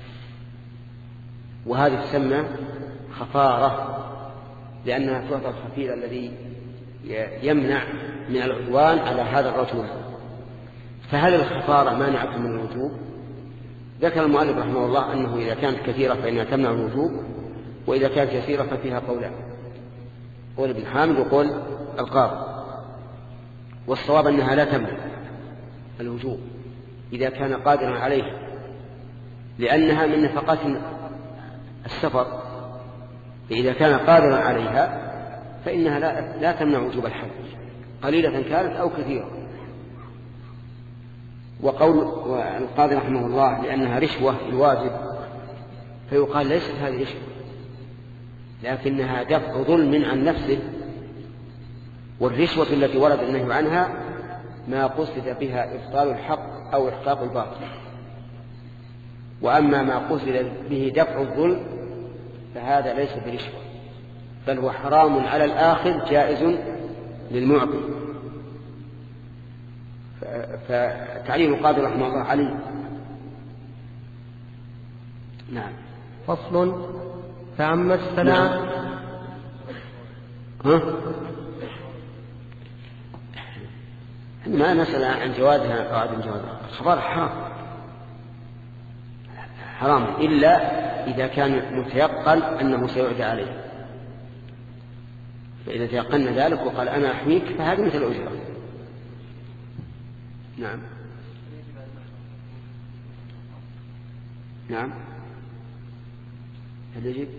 وهذه تسمى خفارة لأنها تعطى الخفير الذي يمنع من العدوان على هذا الرجل. فهل الخفارة مانعة من الوجوب؟ ذكر المؤلف رحمه الله أنه إذا كانت كثيرة فإنها تمنع الوجوب، وإذا كانت يسيرة ففيها قولان، قول ابن حامد وقول القاضي، والصواب أنها لا تمنع الوجوب إذا كان قادرا عليها، لأنها من نفقات السفر، فإذا كان قادرا عليها فإنها لا, لا تمنع وجوب الحج قليلة كانت أو كثيرة. وقول القاضي رحمه الله لأنها رشوة الواجب، فيقال ليست هذه رشوة لكنها دفع ظلم عن نفسه، والرشوة التي ورد النهي عنها ما قصد بها إبطال الحق أو إحقاق الباطل، وأما ما قصد به دفع الظلم فهذا ليس برشوة، بل هو حرام على الآخذ جائز للمعطي. فتعليم القاضي رحمه الله عليه. نعم. فصل. فأما السلام. نعم. ها؟ ما نسأل عن جوازها أو عدم جوازها، الخبر حرام حرام إلا إذا كان متيقن أنه سيعدى عليه، فإذا تيقن ذلك وقال أنا أحميك فهذا مثل الأجرة. نعم. نعم. هل يجب؟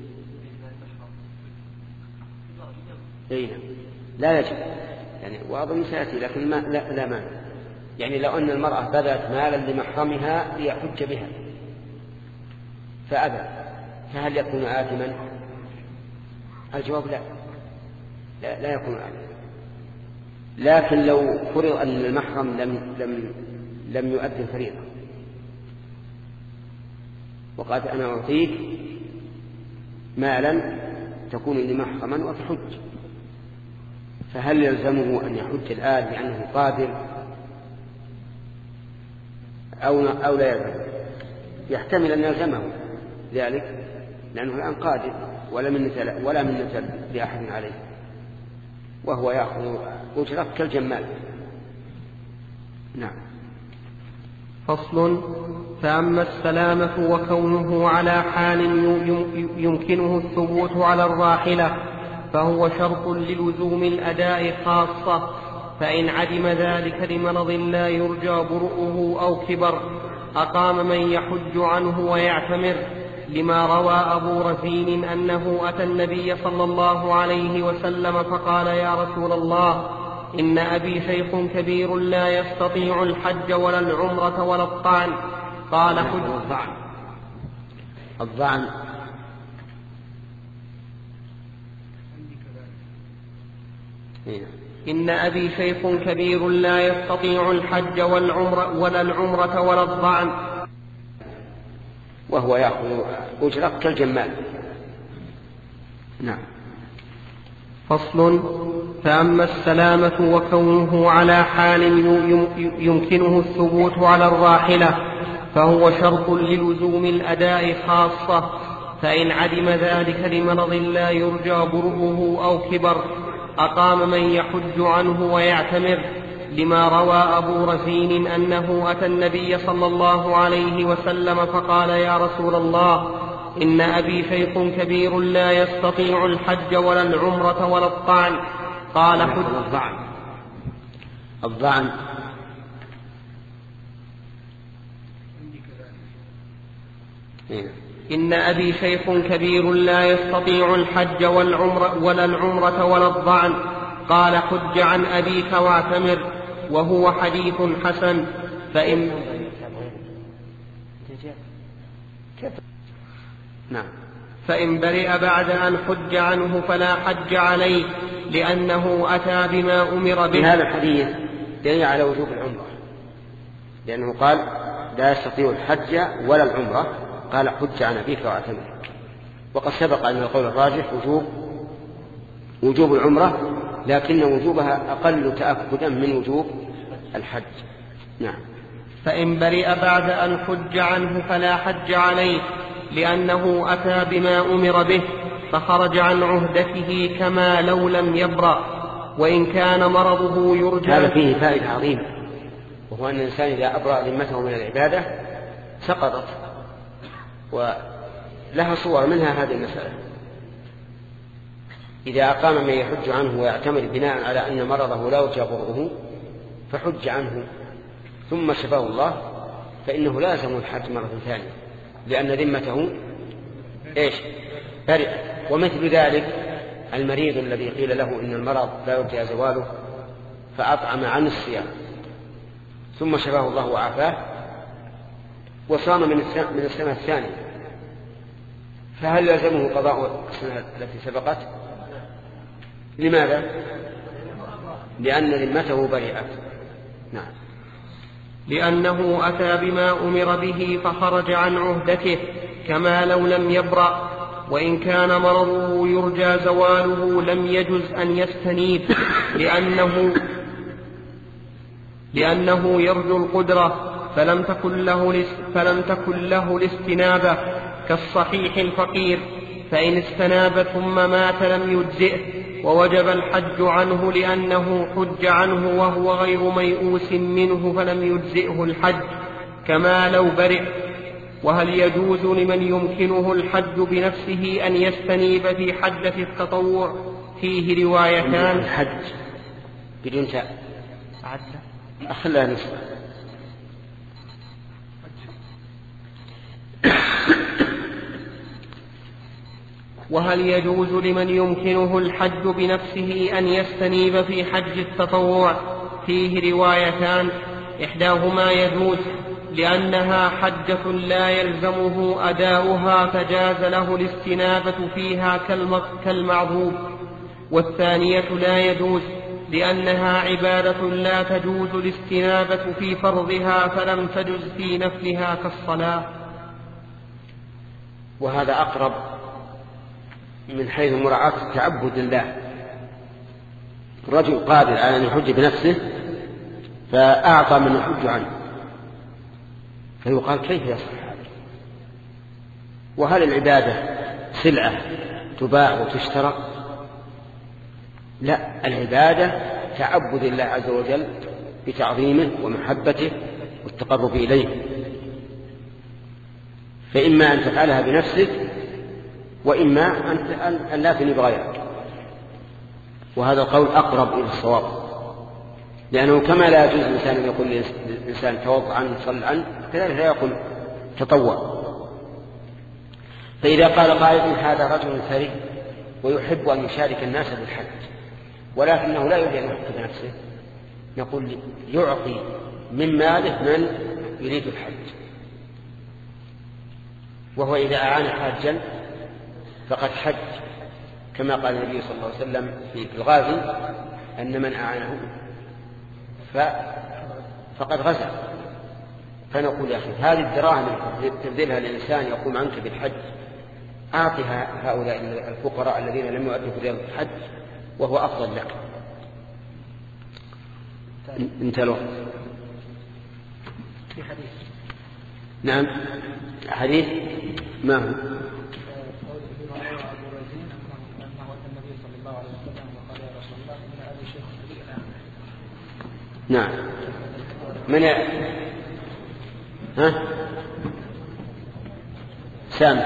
أي نعم. لا يجب، يعني وأظن سيأتي لكن ما لا, لا مانع. يعني لو أن المرأة بذلت مالا لمحرمها ليحج بها فأبى، فهل يكون آثما؟ الجواب لا، لا, لا يكون آثما. لكن لو فرض أن المحرم لم لم لم يؤدي الفريضة وقالت أنا أعطيك مالا تكون لمحرما وتحج، فهل يلزمه أن يحج الآن لأنه قادر أو أو لا يلزمه؟ يحتمل أن يلزمه ذلك لأنه الآن قادر ولا من نزل ولا من نزل لأحد عليه، وهو يأخذ أجرة كالجمال. نعم. فصل. فأما السلامة وكونه على حال يمكنه الثبوت على الراحلة فهو شرط للزوم الأداء خاصة، فإن عدم ذلك لمرض لا يرجى برؤه أو كبر أقام من يحج عنه ويعتمر، لما روى أبو رزين أنه أتى النبي صلى الله عليه وسلم فقال يا رسول الله إن أبي شيخ كبير لا يستطيع الحج ولا العمرة ولا الطعن، قال حج. الضعن الضعن إن أبي شيخ كبير لا يستطيع الحج والعمرة ولا العمرة ولا الضعن، وهو يأخذ أجرة كالجمال. نعم. فصل. فأما السلامة وكونه على حال يمكنه الثبوت على الراحلة فهو شرط للزوم الأداء خاصة، فإن عدم ذلك لمرض لا يرجى برؤه أو كبر أقام من يحج عنه ويعتمر، لما روى أبو رزين أنه أتى النبي صلى الله عليه وسلم فقال يا رسول الله إن أبي شيخ كبير لا يستطيع الحج ولا العمرة ولا الطعن، قال حج. الضعن الضعن إن أبي شيخ كبير لا يستطيع الحج والعمرة ولا العمرة ولا الضعن، قال حج عن أبيك واعتمر، وهو حديث حسن. فإن نعم. فإن برئ بعد أن حج عنه فلا حج عليه، لأنه أتى بما أمر به. في هذا الحديث دليل على وجوب العمرة، لأنه قال لا يستطيع الحج ولا العمرة، قال حج عن أبيك واعتمر. وقد سبق أن القول الراجح وجوب وجوب العمرة، لكن وجوبها أقل تأكدا من وجوب الحج. نعم. فإن برئ بعد أن حج عنه فلا حج عليه، لأنه أتى بما أمر به فخرج عن عهدته كما لو لم يبرأ، وإن كان مرضه يرجى. هذا فيه فائدة عظيمة، وهو أن الإنسان إذا أبرأ ذمته من العبادة سقطت، ولها صور منها هذه المسألة. إذا أقام من يحج عنه ويعتمد بناء على أن مرضه لا يرجى برؤه فحج عنه ثم شفاه الله، فإنه لازم الحج مرة ثانية، لأن ذمته إيش؟ برئ. ومثل ذلك المريض الذي قيل له إن المرض لا يرجى زواله فأطعم عن الصيام ثم شفاه الله وعافاه وصام من من السنة الثانية، فهل لازمه قضاء السنة التي سبقت؟ لماذا؟ لأن ذمته برئت. نعم. لأنه أتى بما أمر به فخرج عن عهدته كما لو لم يبرأ، وإن كان مرضه يرجى زواله لم يجز أن يستنيب، لأنه لأنه يرجو القدرة فلم تكن له فلم تكن له الاستنابة كالصحيح الفقير، فإن استناب ثم مات لم يجزئه، ووجب الحج عنه لأنه حج عنه وهو غير ميؤوس منه فلم يجزئه الحج كما لو برئ. وهل يجوز لمن يمكنه الحج بنفسه أن يستنيب في حجة التطوع؟ فيه روايتان. الحج بدون تاء أخلها نسبة. وهل يجوز لمن يمكنه الحج بنفسه أن يستنيب في حج التطوع؟ فيه روايتان، إحداهما يجوز لأنها حجة لا يلزمه أداؤها فجاز له الاستنابة فيها كالمعذوب، والثانية لا يجوز لأنها عبادة لا تجوز الاستنابة في فرضها فلم تجز في نفلها كالصلاة. وهذا أقرب من حيث مراعاة تعبد الله. الرجل قادر على أن يحج بنفسه فأعطى من يحج عنه، فيقال كيف يصح هذا؟ وهل العبادة سلعة تباع وتشترى؟ لا، العبادة تعبد الله عز وجل بتعظيمه ومحبته والتقرب إليه، فإما أن تفعلها بنفسك وإما أن لا تنيب غيرك. وهذا القول أقرب إلى الصواب، لأنه كما لا يجوز الإنسان أن يقول للإنسان توضأ عنه صل عنه، كذلك لا يقول تطوع. فإذا قال قائل هذا رجل ثري ويحب أن يشارك الناس بالحج ولكنه لا يريد أن يحج بنفسه، نقول يعطي من ماله من يريد الحج، وهو إذا أعان حاجا فقد حج، كما قال النبي صلى الله عليه وسلم في الغازي أن من أعانه فقد غزا. فنقول يا أخي هذه الدراهم تبذلها للإنسان يقوم عنك بالحج، أعطها هؤلاء الفقراء الذين لم يؤدوا فريضة الحج وهو أفضل لك. انت له في حديث. نعم حديث ما هو؟ نعم من ها سامع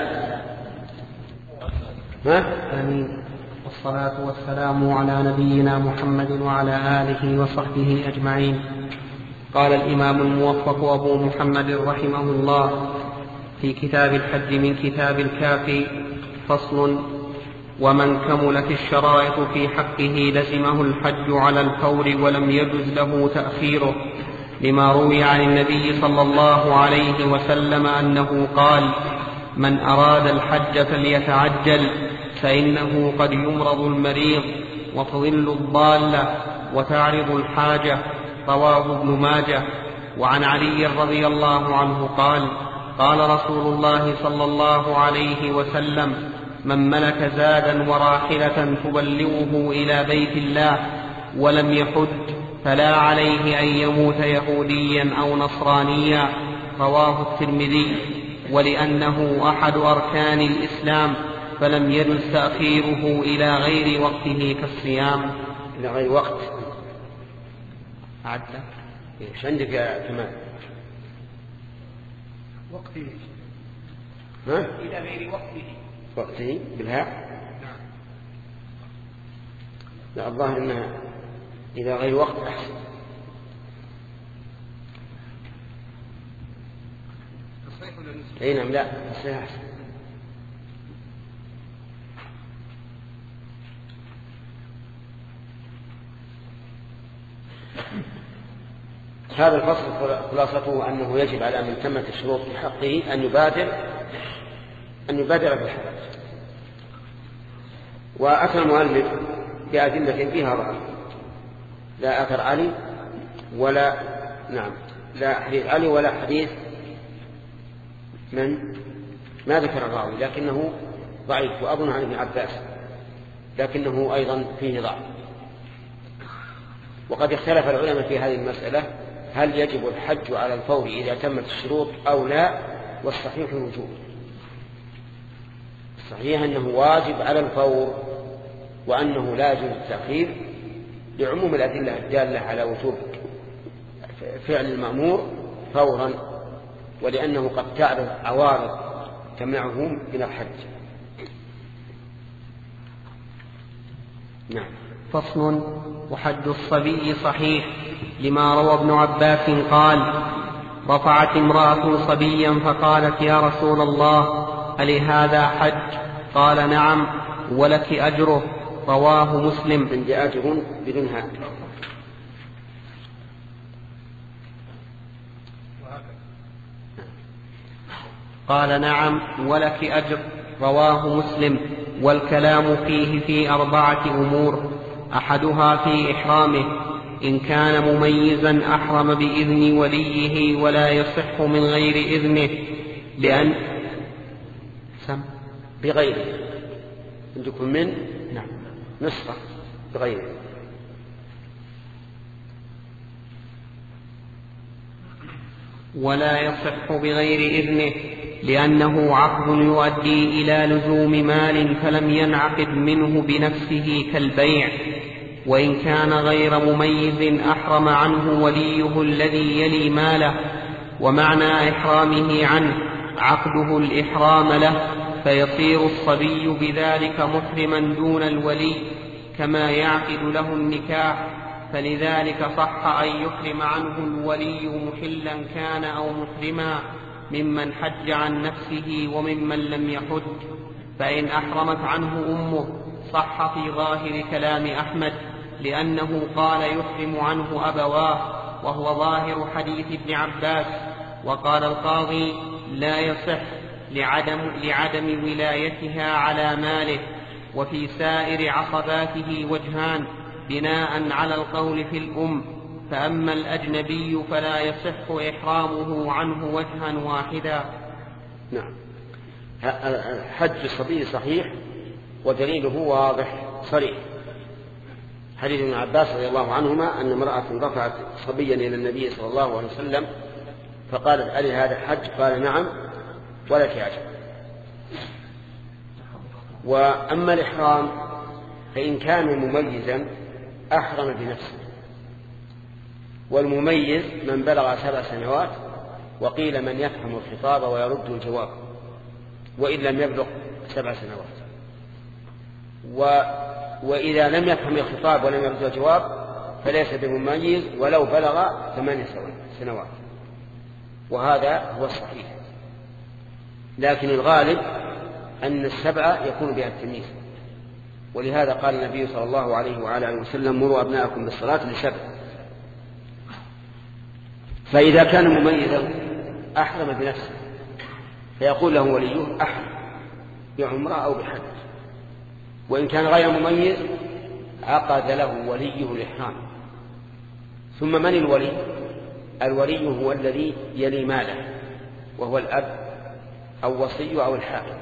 ها آمين. والصلاة والسلام على نبينا محمد وعلى آله وصحبه أجمعين. قال الإمام الموفق أبو محمد رحمه الله في كتاب الحج من كتاب الكافي. فصل. ومن كملت الشرائط في حقه لزمه الحج على الفور ولم يجز له تأخيره، لما روي عن النبي صلى الله عليه وسلم أنه قال: من أراد الحج فليتعجل، فإنه قد يمرض المريض وتضل الضالة وتعرض الحاجة. رواه ابن ماجه. وعن علي رضي الله عنه قال: قال رسول الله صلى الله عليه وسلم: من ملك زادا وراحلة تبلغه إلى بيت الله ولم يحج فلا عليه أن يموت يهوديا أو نصرانيا. رواه الترمذي. ولأنه أحد أركان الإسلام فلم يجز تأخيره إلى غير وقته كالصيام. إلى غير وقت عدل. إيش عندك يا كمال؟ وقته. ها؟ إلى غير وقته. وقته بالهاء؟ نعم. لا، الظاهر أنها إلى غير وقت أحسن. أي نعم، لا الصحيح أحسن. هذا الفصل خلاصته أنه يجب على من تمت الشروط في حقه أن يبادر أن يبادر بالحج. وأتى المؤلف بأدلة فيها ضعف، لا أثر علي ولا نعم لا حديث علي ولا حديث من ما ذكر الراوي، لكنه ضعيف، وأظن عن ابن عباس، لكنه أيضا فيه ضعف. وقد اختلف العلماء في هذه المسألة، هل يجب الحج على الفور إذا تمت الشروط أو لا؟ والصحيح الوجوب. الصحيح أنه واجب على الفور، وأنه لا يجوز التأخير لعموم الأدلة الدالة على وجوب فعل المأمور فورا، ولأنه قد تعرض عوارض تمنعه من الحج. نعم. فصل. وحج الصبي صحيح، لما روى ابن عباس قال: رفعت امرأة صبيا فقالت: يا رسول الله، ألهذا حج؟ قال: نعم، ولك أجره. رواه مسلم. عندي أجر بدون هذا. قال: نعم، ولك أجر. رواه مسلم. والكلام فيه في أربعة أمور: أحدها في إحرامه، إن كان مميزا أحرم بإذن وليه ولا يصح من غير إذنه، لأن سم بغيره عندكم من نعم نسخة بغيره. ولا يصح بغير إذنه لأنه عقد يؤدي إلى لزوم مال فلم ينعقد منه بنفسه كالبيع. وإن كان غير مميز أحرم عنه وليه الذي يلي ماله، ومعنى إحرامه عنه عقده الإحرام له، فيصير الصبي بذلك محرما دون الولي كما يعقد له النكاح، فلذلك صح أن يحرم عنه الولي محلا كان أو محرما ممن حج عن نفسه وممن لم يحج. فإن أحرمت عنه أمه صح في ظاهر كلام أحمد، لأنه قال يحرم عنه أبواه، وهو ظاهر حديث ابن عباس. وقال القاضي لا يصح لعدم, لعدم ولايتها على ماله. وفي سائر عصباته وجهان بناء على القول في الأم، فأما الأجنبي فلا يصح إحرامه عنه وجها واحدا. نعم. حج الصبي صحيح، ودليله واضح صريح. حديث ابن عباس رضي الله عنهما أن امرأة رفعت صبيا إلى النبي صلى الله عليه وسلم فقالت: ألي هذا حج؟ قال: نعم، ولك أجر. وأما الإحرام فإن كان مميزا أحرم بنفسه، والمميز من بلغ سبع سنوات، وقيل من يفهم الخطاب ويرد الجواب، وإن لم يبلغ سبع سنوات. و وإذا لم يفهم الخطاب ولم يرد الجواب فليس بمميز ولو بلغ ثمان سنوات، وهذا هو الصحيح. لكن الغالب أن السبعة يكون بها التمييز، ولهذا قال النبي صلى الله عليه وعلى آله وسلم مروا أبناءكم بالصلاة لسبع. فإذا كان مميزا أحرم بنفسه فيقول له وليه أحرم بعمرة أو بحج، وإن كان غير مميز عقد له وليه الإحرام. ثم من الولي؟ الولي هو الذي يلي ماله، وهو الأب أو وصي أو الحاكم.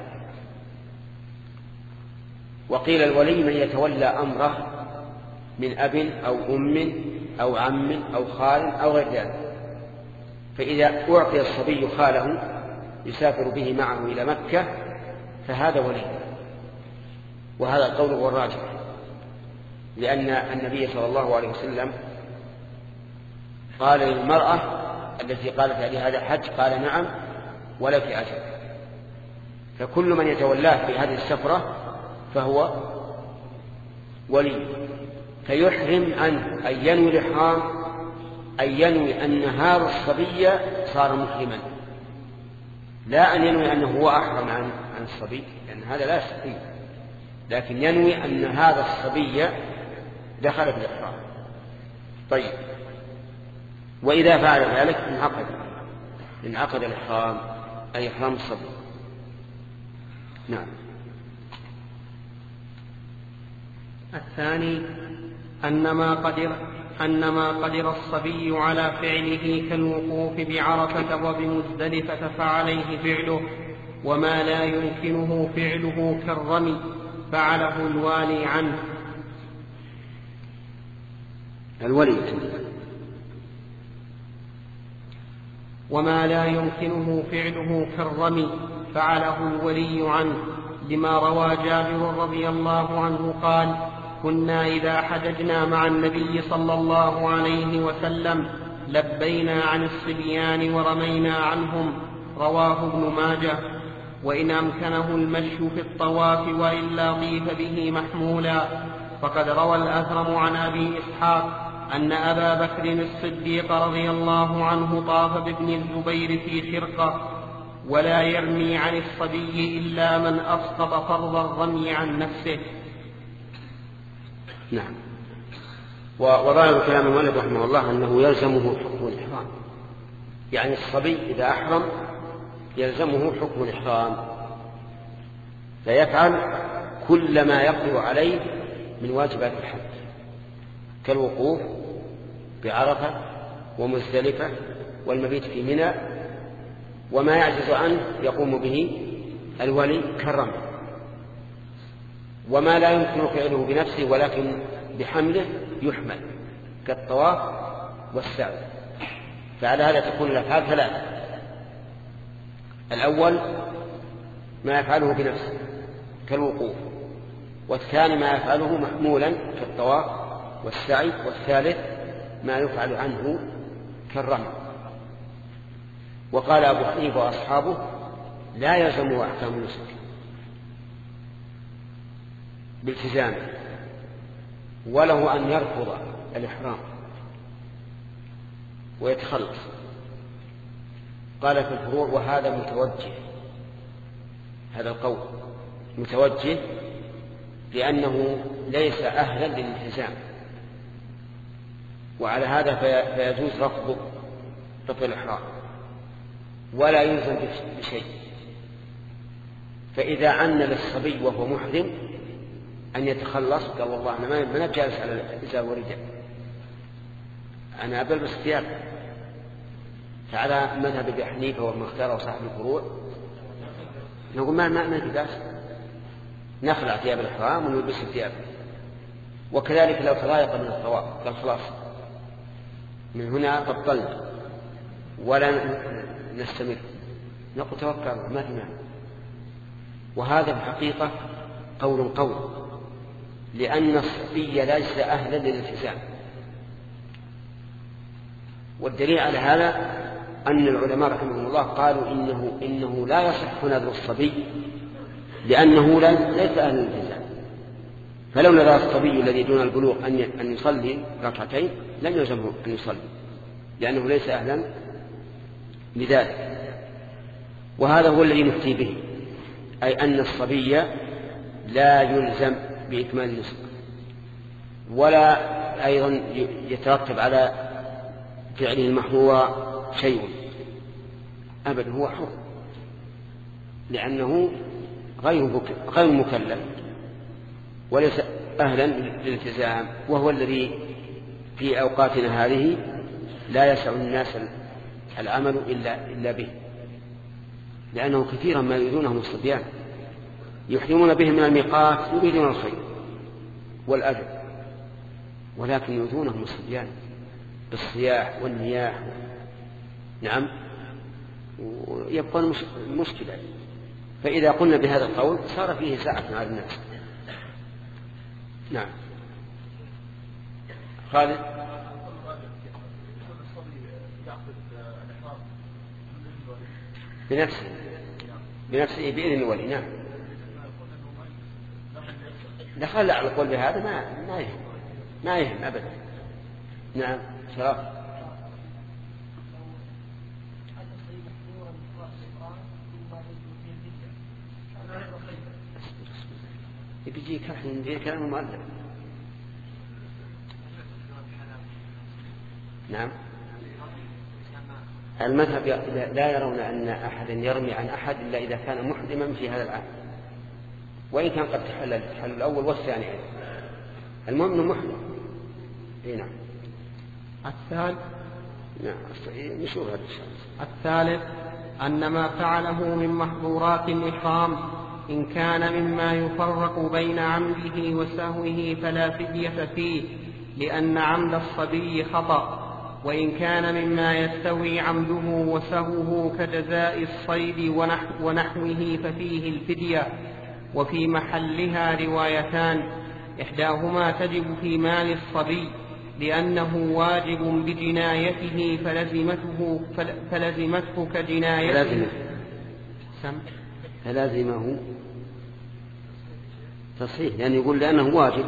وقيل الولي من يتولى أمره من أب أو أم أو عم أو خال أو غير ذلك. فإذا أعطي الصبي خاله يسافر به معه إلى مكة فهذا ولي، وهذا القول هو الراجح، لأن النبي صلى الله عليه وسلم قال للمرأة التي قالت لي هذا حج قال نعم ولك أجر. فكل من يتولاه في هذه السفرة فهو ولي. فيحرم عنه أن ينوي الإحرام، أن ينوي أن هذا الصبي صار محرما، لا أن ينوي أنه هو أحرم عن عن الصبي، لأن هذا لا يستطيع، لكن ينوي أن هذا الصبي دخل في الإحرام. طيب، وإذا فعل ذلك انعقد انعقد الإحرام، أي إحرام الصبي. نعم. الثاني أن ما قدر أن ما قدر الصبي على فعله كالوقوف بعرفة وبمزدلفة فعليه فعله، وما لا يمكنه فعله كالرمي فعله الوالي عنه. الولي وما لا يمكنه فعله كالرمي فعله الولي عنه، لما روى جابر رضي الله عنه قال: كنا إذا حججنا مع النبي صلى الله عليه وسلم لبينا عن الصبيان ورمينا عنهم. رواه ابن ماجه. وإن أمكنه المشي في الطواف وإلا طيف به محمولا، فقد روى الأثرم عن أبي إسحاق أن أبا بكر الصديق رضي الله عنه طاف بابن الزبير في خرقة، ولا يرمي عن الصبي إلا من أسقط فرض الرمي عن نفسه. نعم. وظاهر كلام المؤلف رحمه الله أنه يلزمه حكم الإحرام، يعني الصبي إذا أحرم يلزمه حكم الإحرام، فيفعل كل ما يقدر عليه من واجبات الحج كالوقوف بعرفة ومزدلفة والمبيت في منى، وما يعجز عنه يقوم به الولي كالرمي. وما لا يمكن فعله بنفسه ولكن بحمله يحمل كالطواف والسعي. فعلى هذا تكون الأفعال ثلاثة: الأول ما يفعله بنفسه كالوقوف، والثاني ما يفعله محمولا كالطواف والسعي، والثالث ما يفعل عنه كالرمي. وقال أبو حنيفة وأصحابه لا يلزمه أحكام النسك بالتزامه، وله أن يرفض الإحرام ويتخلص. قال في الفروع وهذا متوجه، هذا القول متوجه لأنه ليس أهلا للالتزام، وعلى هذا فيجوز رفض رفض الإحرام ولا يلزم بشيء. فإذا عن للصبي وهو محرم أن يتخلص، قال والله أنا ما جالس على الإزار والرداء، أنا بلبس ثياب. فعلى مذهب ابي حنيفه والمختار وصاحب الفروع نقول ما ما في بأس، نخلع ثياب الإحرام ونلبس الثياب. وكذلك لو تضايق من الطواف قال خلاص من هنا بطلنا ولا نستمر، نقول توكل ما في معنى. وهذا الحقيقة قول قول، لأن الصبي ليس أهلا للالتزام. والدليل على هذا أن العلماء رحمهم الله قالوا إنه, إنه لا يصح نذر الصبي لأنه ليس أهلا للالتزام. فلو نذر الصبي الذي دون البلوغ أن يصلي ركعتين لم يلزمه أن يصلي لأنه ليس أهلا لذلك. وهذا هو الذي نفتي به، أي أن الصبي لا يلزم بإكمال النسك، ولا أيضا يترتب على فعله المحظور شيء أبدا، هو حر، لأنه غير غير مكلف وليس أهلا للالتزام، وهو الذي في أوقاتنا هذه لا يسع الناس العمل إلا, إلا به، لأنه كثيرا ما يريدونهم الصبيان يحرمون بهم من الميقات يريدون الخير والأجر، ولكن يؤذونهم الصبيان بالصياح والنياح. نعم، ويبقى المشكلة. فإذا قلنا بهذا القول صار فيه ساعة على الناس. نعم. خالد. بنفسه بنفسه بإذن الولي. نعم. دخل على القول بهذا ما ما يهم ما يهم أبدا. نعم. شرف. بيجيك الحين دي كلام مؤلف. نعم. المذهب لا يرون أن أحدا يرمي عن أحد إلا إذا كان محرما في هذا العام، وإن كان قد تحلل التحلل الأول والثاني، المهم أنه محرم. نعم. الثالث. نعم. نشوف هذا الشيء. الثالث أن ما فعله من محظورات الإحرام إن كان مما يفرق بين عمده وسهوه فلا فدية فيه، لأن عمد الصبي خطأ، وإن كان مما يستوي عمده وسهوه كجزاء الصيد ونحوه ففيه الفدية. وفي محلها روايتان، إحداهما تجب في مال الصبي لأنه واجب بجنايته فلزمته, فلزمته كجنايته فلازمه تصحيح، يعني يقول لأنه واجب.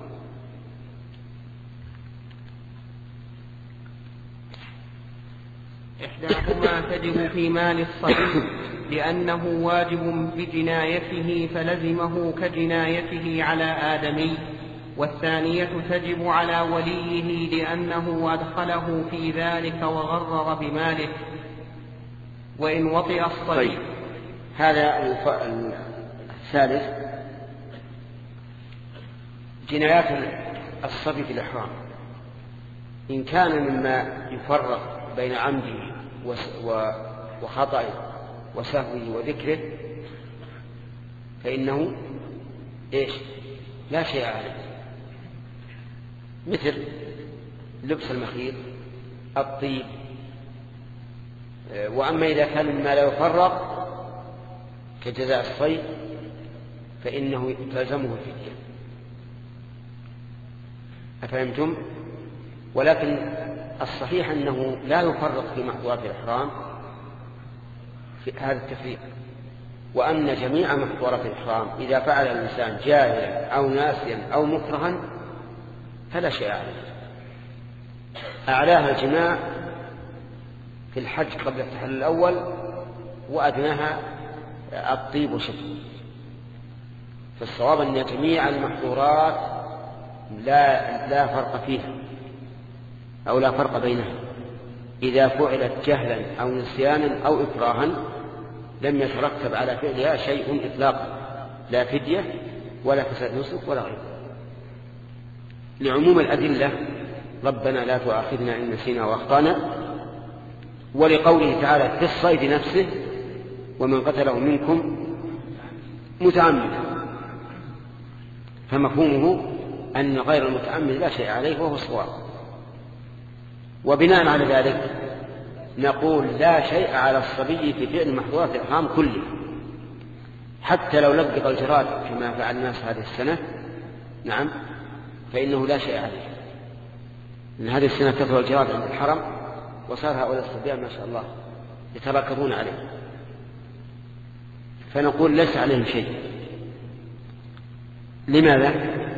إحداهما تجب في مال الصبي لأنه واجب بجنايته فلزمه كجنايته على آدمي، والثانية تجب على وليه لأنه أدخله في ذلك وغرر بماله. وإن وطئ الصبي. طيب. هذا الثالث جنايات الصبي في الإحرام إن كان مما يفرق بين عمده وخطأه وسهوه وذكره فإنه إيش لا شيء عليه، مثل لبس المخيط، الطيب. وأما إذا كان مما لا يفرق كجزاء الصيد فإنه تلزمه الفدية. أفهمتم؟ ولكن الصحيح أنه لا يفرق في محظورات الإحرام في هذا التفريق، وأن جميع محظورات الإحرام إذا فعل الإنسان جاهلا أو ناسيا أو مكرها فلا شيء عليه. أعلاها الجماع في الحج قبل التحلل الأول، وأدناها الطيب وشبه. فالصواب أن جميع المحظورات لا, لا فرق فيها أو لا فرق بينها، إذا فعلت جهلا أو نسيانا أو إكراها لم يترتب على فعلها شيء إطلاقا، لا فدية ولا فساد نسك ولا غيره، لعموم الأدلة ربنا لا تؤاخذنا إن نسينا وأخطأنا، ولقوله تعالى في الصيد نفسه ومن قتله منكم متعمدا، فمفهومه أن غير المتعمد لا شيء عليه وهو الصواب. وبناء على ذلك نقول لا شيء على الصبي في فعل محظورات الإحرام كله، حتى لو لقط الجراد كما فعل الناس هذه السنة. نعم. فإنه لا شيء عليه، لأن هذه السنة كثر الجراد عند الحرم وصار هؤلاء الصبيان ما شاء الله يتراكبون عليه، فنقول ليس عليهم شيء. لماذا؟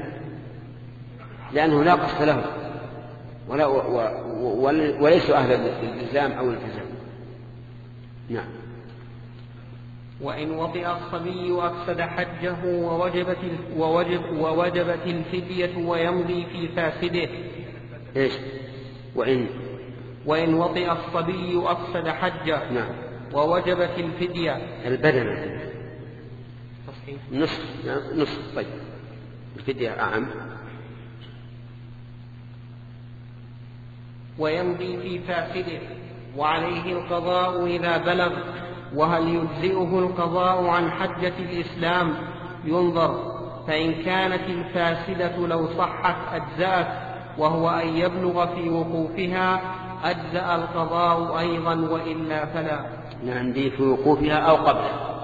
لأنه لا قصد له ولا وليسوا أهلا للإلزام أو الالتزام. نعم. وإن وطئ الصبي أفسد حجه ووجبت, ووجب ووجبت الفدية ويمضي في فاسده. إيش؟ وإن وإن وطئ الصبي أفسد حجه. نعم. ووجبت الفدية. البدنة تصحيح نصف نصف. طيب الفدية أعم. ويمضي في فاسده وعليه القضاء إذا بلغ. وهل يجزئه القضاء عن حجة الإسلام؟ ينظر، فإن كانت الفاسدة لو صحت أجزأت، وهو أن يبلغ في وقوفها أجزأ القضاء أيضا، وإلا فلا. نعم دي في وقوفها أو قبلها.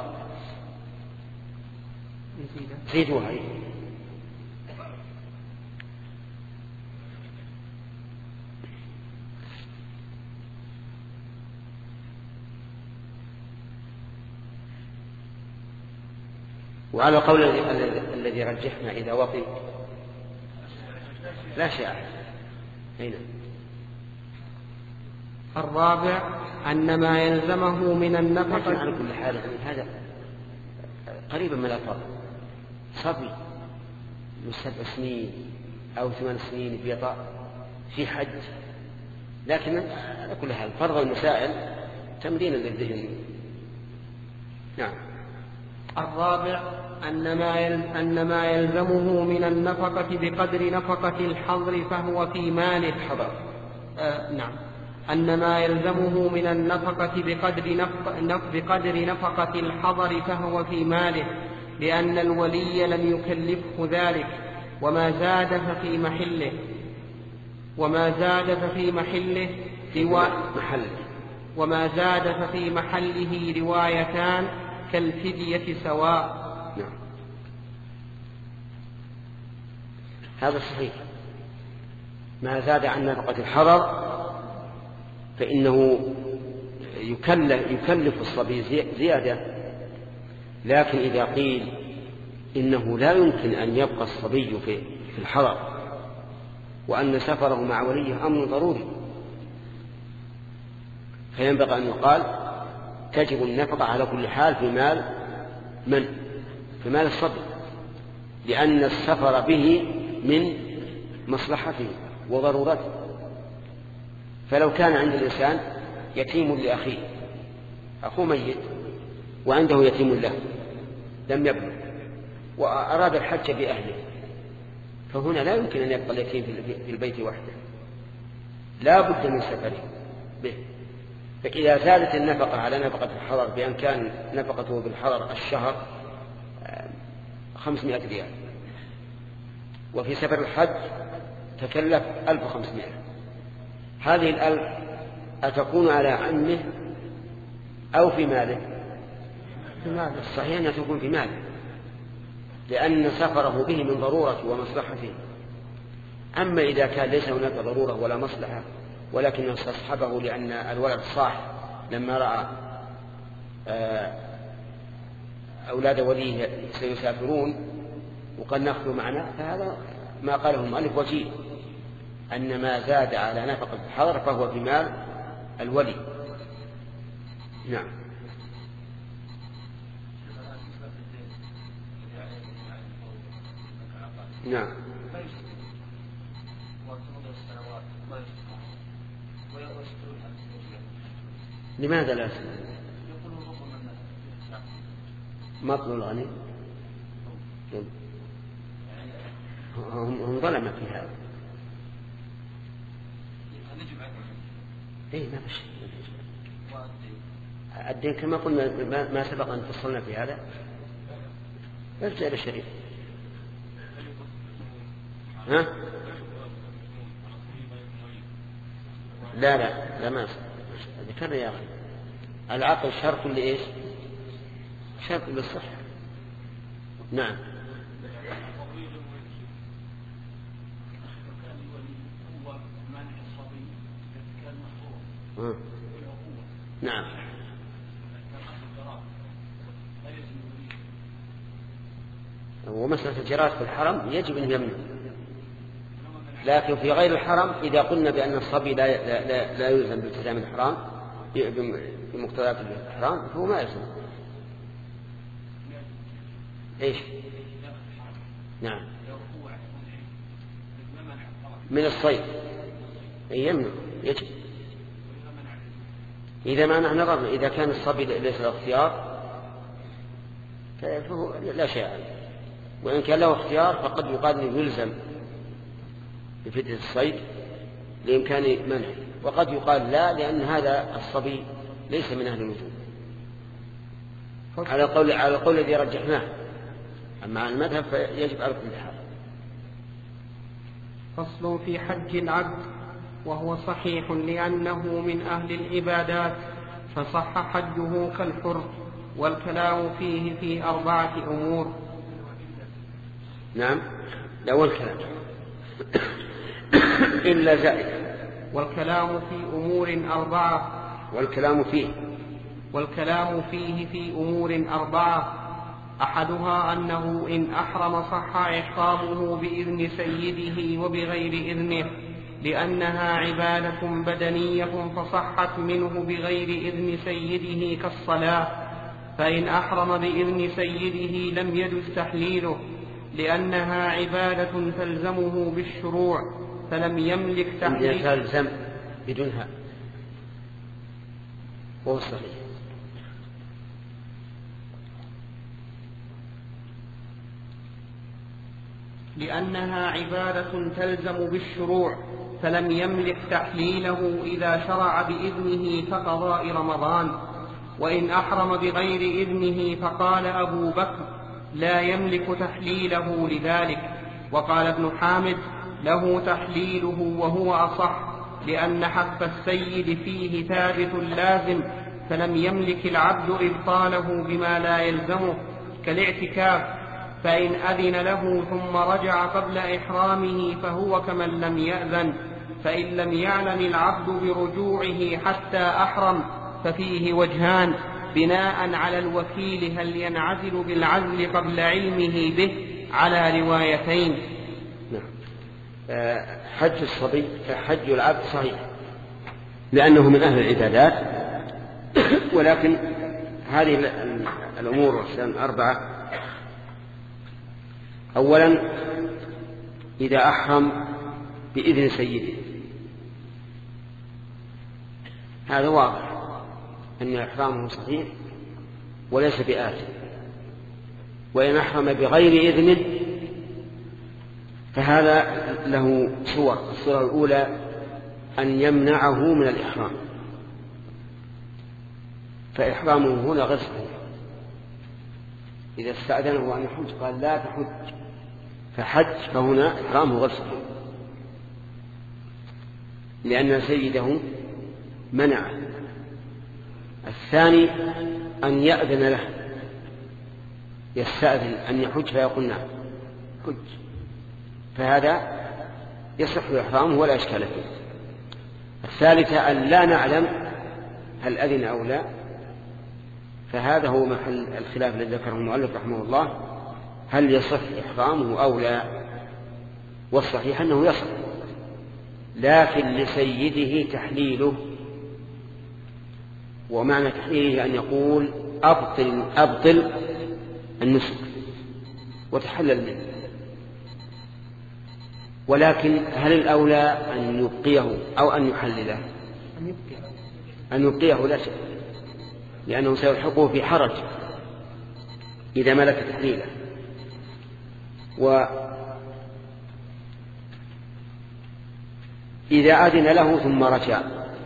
زيدوها. وعلى القول الذي رجحنا إذا وطئ لا شيء. هنا الرابع أن ما يلزمه من النفقة. على كل حال هذا قريبا من الأطفال. صبي من سبع سنين أو ثمان سنين بيطأ في حج، لكن على كل حال فرض المسائل تمرين للذهن. نعم. الرابع أن ما أن ما يلزمه من النفقة بقدر نفقة الحضر فهو في ماله. الحضر. آه نعم. أن ما يلزمه من النفقة بقدر, نفق بقدر نفقة الحضر فهو في ماله، لأن الولي لم يكلفه ذلك، وما زاد ففي محله وما زاد ففي محله روا... محله وما زاد ففي محله روايتان كالفدية سواء. نعم. هذا صحيح. ما زاد عن نفقة الحضر فإنه يكلف, يكلف الصبي زيادة، لكن إذا قيل إنه لا يمكن أن يبقى الصبي في الحضر وأن سفره مع وليه أمر ضروري، فينبغي أن يقال تجب النفقة على كل حال في مال من؟ في مال الصبي، لأن السفر به من مصلحته وضرورته. فلو كان عند الإنسان يتيم لأخيه، أخوه ميت وعنده يتيم له لم يبلغ وأراد الحج بأهله، فهنا لا يمكن أن يبقى اليتيم في البيت وحده، لا بد من سفره به. فإذا زادت النفقة على نفقة الحضر بأن كان نفقته بالحضر الشهر خمسمائة ريال، وفي سفر الحج تكلف ألف وخمسمائة، هذه الألف أتكون على عمه أو في ماله؟ في ماله. الصحيح أنها تكون في ماله، لأن سفره به من ضرورة ومصلحته. أما إذا كان ليس هناك ضرورة ولا مصلحة ولكن استصحبه لأن الولد صاح لما رأى أولاد وليه سيسافرون وقد نأخذ معنا، فهذا ما قاله المؤلف وجيه، أن ما زاد على نفقة الحضر فهو في مال الولي. نعم. نعم. لماذا لا مطل الغني؟ هم ظلموا في هذا. اي ما فيش الدين كما قلنا ما سبق ان فصلنا في هذا. ارجع للشريف. ها؟ لا لا لا ما ذكرنا يا اخي العقل شرط لايش؟ شرط للصحة. نعم. آه. نعم. ومسألة الجراس في الحرم يجب أن يمنع، لكن في غير الحرم إذا قلنا بأن الصبي لا, لا, لا, لا يلزم بالتزام الحرام بمقتضيات الحرام فهو ما يلزم. إيش؟ نعم من الصيد يمنع يجب. إذا ما نحن نظرنا إذا كان الصبي ليس له اختيار فهو لا شيء عليه، وإن كان له اختيار فقد يقال أنه يلزم بفتنة الصيد لإمكان منعه، وقد يقال لا لأن هذا الصبي ليس من أهل الوجوب على القول على القول الذي رجحناه. أما على المذهب فيجب على كل حال. فصل في حج العبد، وهو صحيح لأنه من أهل العبادات فصح حجه كالحر، والكلام فيه في أربعة أمور. نعم الأول كلام إلا زائد. والكلام في أمور أربعة. والكلام فيه والكلام فيه في أمور أربعة، أحدها أنه إن أحرم صح إحرامه بإذن سيده وبغير إذنه، لأنها عبادة بدنية فصحت منه بغير إذن سيده كالصلاة. فإن أحرم بإذن سيده لم يجز تحليله، لأنها عبادة تلزمه بالشروع فلم يملك تحليله. تلزم بدونها وهو صحيح. لأنها عبادة تلزم بالشروع فلم يملك تحليله إذا شرع بإذنه كقضاء رمضان. وإن أحرم بغير إذنه فقال أبو بكر لا يملك تحليله لذلك. وقال ابن حامد له تحليله وهو أصح، لأن حق السيد فيه ثابت لازم، فلم يملك العبد إبطاله بما لا يلزمه كالاعتكاف. فإن أذن له ثم رجع قبل إحرامه فهو كمن لم يأذن. فإن لم يعلم العبد برجوعه حتى أحرم ففيه وجهان بناء على الوكيل هل ينعزل بالعزل قبل علمه به على روايتين. حج الصبي حج العبد صحيح لأنه من أهل العبادات، ولكن هذه الأمور أربعة. أولا إذا أحرم بإذن سيده، هذا واضح أن إحرامه صحيح وليس بآثم. وإن أحرم بغير إذنه فهذا له صور. الصورة الأولى أن يمنعه من الإحرام، فإحرامه هنا غير صحيح. إذا استأذنه أن يحج قال لا تحج فحج، فهنا إحرامه غير صحيح لأن سيده منعه. الثاني أن يأذن له، يستأذن أن يحج فيقول نعم حج، فهذا يصح إحرامه ولا إشكال فيه. الثالثة أن لا نعلم هل أذن أو لا، فهذا هو محل الخلاف الذي ذكره المؤلف رحمه الله، هل يصح إحرامه أو لا. والصحيح أنه يصح، لكن لسيده تحليله. ومعنى تحليله أن يقول أبطل, أبطل النسك وتحلل منه. ولكن هل الأولى أن يبقيه أو أن يحلله؟ أن يبقيه لا شك، لأنه سيلحقه في حرج إذا ملك تحليله. وإذا أذن له ثم رجع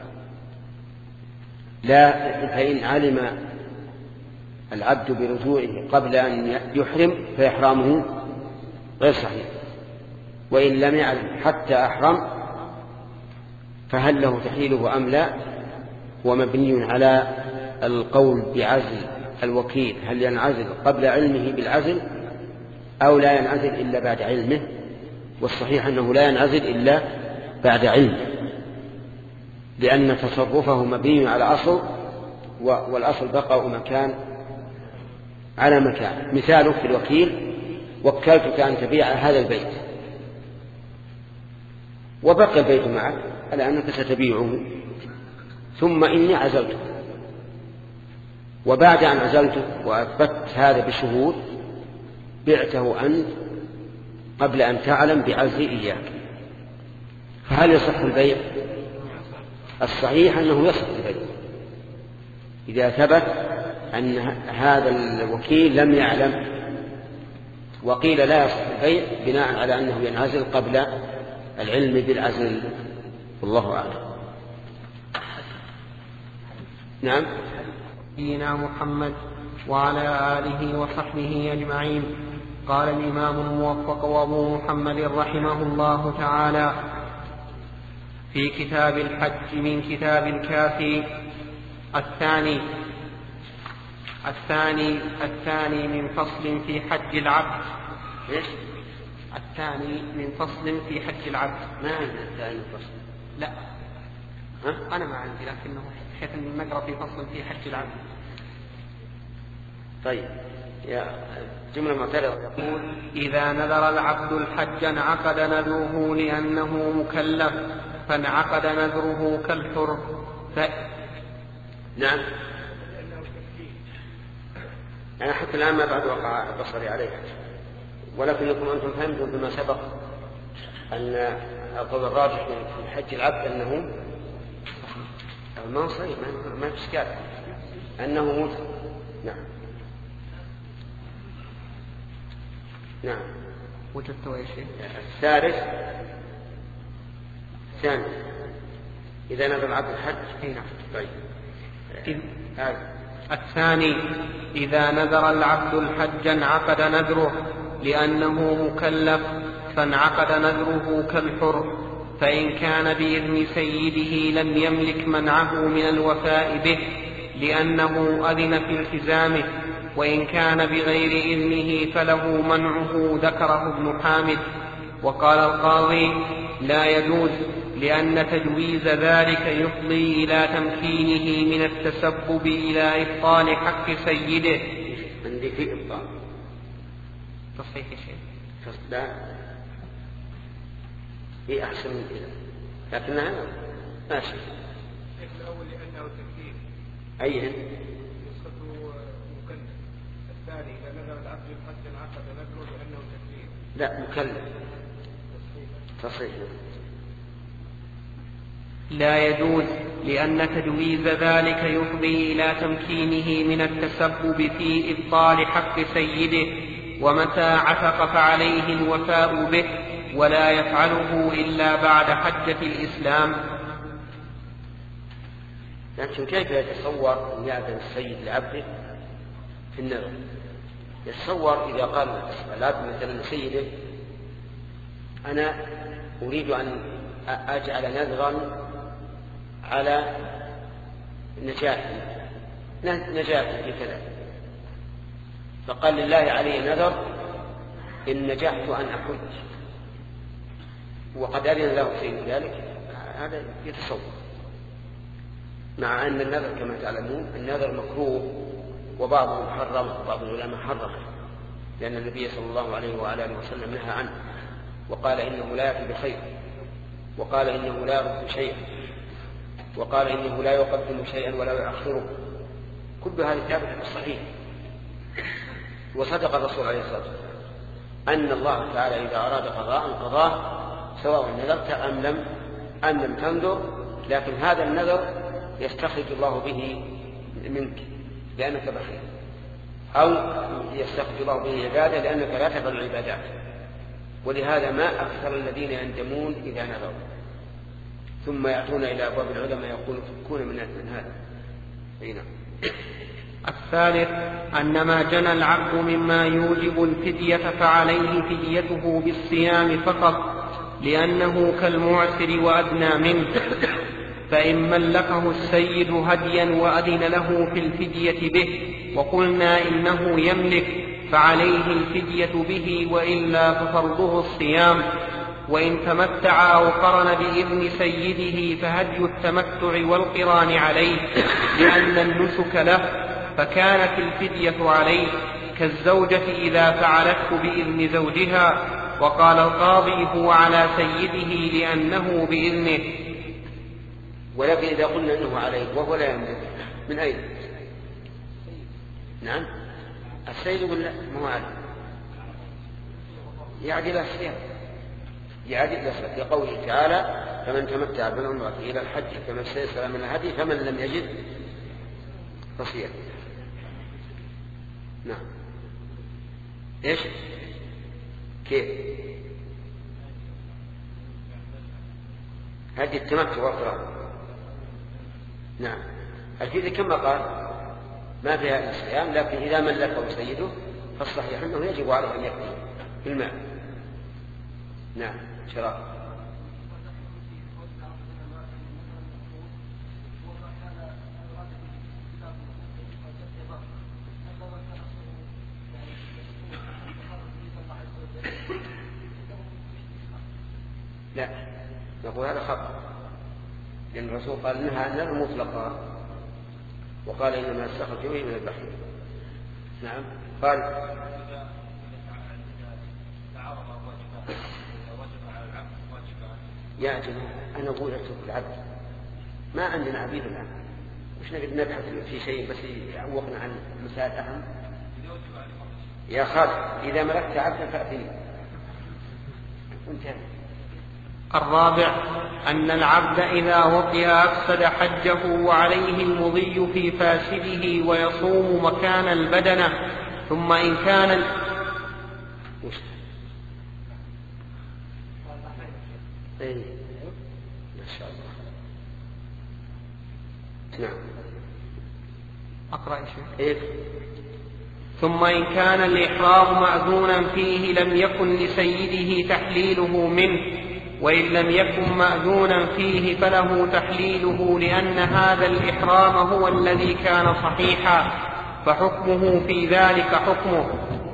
لا، فإن علم العبد برجوعه قبل أن يحرم فإحرامه غير صحيح. وإن لم يعلم حتى أحرم فهل له تحليله أم لا، ومبني على القول بعزل الوكيل، هل ينعزل قبل علمه بالعزل أو لا ينعزل إلا بعد علمه. والصحيح أنه لا ينعزل إلا بعد علمه، لأن تصرفه مبني على أصل، والأصل بقاء مكان على مكان. مثاله في الوكيل: وكلتك أن تبيع هذا البيت، وبقى البيت معك على أنك ستبيعه، ثم إني عزلته، وبعد أن عزلته وأثبت هذا بشهود بعته أنت قبل أن تعلم بعزلي إياك، فهل يصح البيع؟ الصحيح أنه يصح البيع إذا ثبت أن هذا الوكيل لم يعلم، وقيل لا يصح البيع بناء على أنه ينعزل قبل العلم بالعزل، والله أعلم. نعم. نبينا محمد وعلى آله وصحبه أجمعين. قال الإمام الموفق وأبو محمد رحمه الله تعالى في كتاب الحج من كتاب الكافي: الثاني الثاني الثاني من فصل في حج العبد. إيش؟ الثاني من فصل في حج العبد. ما عندنا الثاني من فصل. لا. ها؟ أنا ما عندي، لكنه بحيث أن نقرأ في فصل في حج العبد. طيب. يا جملة معترضة يقول: إذا نذر العبد الحج انعقد نذره لأنه مكلف، فانعقد نذره كالحر. ف... نعم. أنا حتى الآن ما بعد وقع بصري عليه، ولكنكم أنتم فهمتم بما سبق أن القول الراجح في حج العبد أنه ما صحيح، ما في إشكال أنه موت. نعم. نعم. وجدت يا شيخ. الثالث ثاني إذا نذر العبد الحج. نعم. طيب. إذ... الثاني إذا نذر العبد الحج انعقد نذره لأنه مكلف، فانعقد نذره كالحر، فإن كان بإذن سيده لم يملك منعه من الوفاء به لأنه أذن في التزامه، وإن كان بغير إذنه فله منعه، ذكره ابن حامد. وقال القاضي: لا يجوز، لأن تجويز ذلك يفضي إلى تمكينه من التسبب إلى إبطال حق سيده. عندي في إبطال تصحيح شيء لا هي أحسن من كذا، لكنها ماشي. الأول لأنه تمكين. أيه؟ نسخته مكلف. الثاني إذا نذر العبد الحج انعقد نذره لأنه تمكين. لا، مكلف. تصحيح. لا يجوز، لأن تجويز ذلك يفضي إلى تمكينه من التسبب في إبطال حق سيده، ومتى عتق فعليه الوفاء به، ولا يفعله إلا بعد حجة الإسلام. لكن كيف يتصور أن يأذن السيد لعبده في النذر؟ يتصور إذا قال العبد مثلا لسيده: أنا أريد أن أجعل نذرا على نجاتي نجاتي في كذا، فقال: لله علي نذر إن نجحت أن أحج، وقد أذن له سيد ذلك، هذا يتصور. مع أن النذر كما تعلمون النذر مكروه، وبعضهم حرم وبعض العلماء حرم، لأن النبي صلى الله عليه وآله وسلم نهى عنه، وقال إنه لا يأتي بخير، وقال إنه لا يرد شيئا، وقال إنه لا يقدم شيئا ولا يؤخره. كل هذه ثابتة في الصحيح. وصدق الرسول عليه الصلاة والسلام أن الله تعالى إذا أراد قضاء قضاه، سواء نذرت أم لم أم لم تنذر، لكن هذا النذر يستخرج الله به منك لأنك بخيل، أو يستخرج الله به عبادة لأنك لا تفعل العبادات. ولهذا ما أكثر الذين يندمون إذا نذروا ثم يأتون إلى أبواب العلماء يقولون فكون من هذا. هنا. الثالث أن ما جنى العبد مما يوجب الفدية فعليه فديته بالصيام فقط، لأنه كالمعسر وأدنى منه. فإن ملكه السيد هديا وأذن له في الفدية به وقلنا إنه يملك، فعليه الفدية به، وإلا ففرضه الصيام. وإن تمتع أو قرن بإذن سيده فهدي التمتع والقران عليه، لأن النسك له، فكانت الفدية عليه كالزوجة إذا فعلته بإذن زوجها. وقال القاضي: هو على سيده لأنه بإذنه. ولكن إذا قلنا أنه عليه وهو لا يملك، من أين؟ نعم، السيد يقول لا، ما هو عليه. يعدل الصيام يعدل الصيام لقوله تعالى فمن تمتع بالعمرة إلى الحج فمن استيسر من الهدي فمن لم يجد فصيام. نعم. ايش كيف هذه التمتع والقران؟ نعم. الفيديو كما قال ما فيها الصيام، لكن إذا ملكه سيده فالصحيح أنه يجب عليه أن يقضي بالمال. نعم. شراء لا نقول هذا خطأ، لأن الرسول قال نهى عن المطلقة وقال إنما استخرج به من البحر. نعم. قال يا جماعة أنا أقول أترك العبد، ما عندنا عبيد الآن، مش نقدر نبحث في شيء بس يعوقنا عن مسائل أهم. يا خالد إذا ملكت عبدا فأتني. انتهى. الرابع أن العبد إذا وطئ أفسد حجه وعليه المضي في فاسده ويصوم مكان البدنة. ثم إن كان ال... إيه. ما شاء الله. نعم. أقرأ شيء. إيه. ثم إن كان الإحرام مأذونا فيه لم يكن لسيده تحليله منه، وإن لم يكن مأذونا فيه فله تحليله، لأن هذا الإحرام هو الذي كان صحيحا، فحكمه في ذلك حكمه.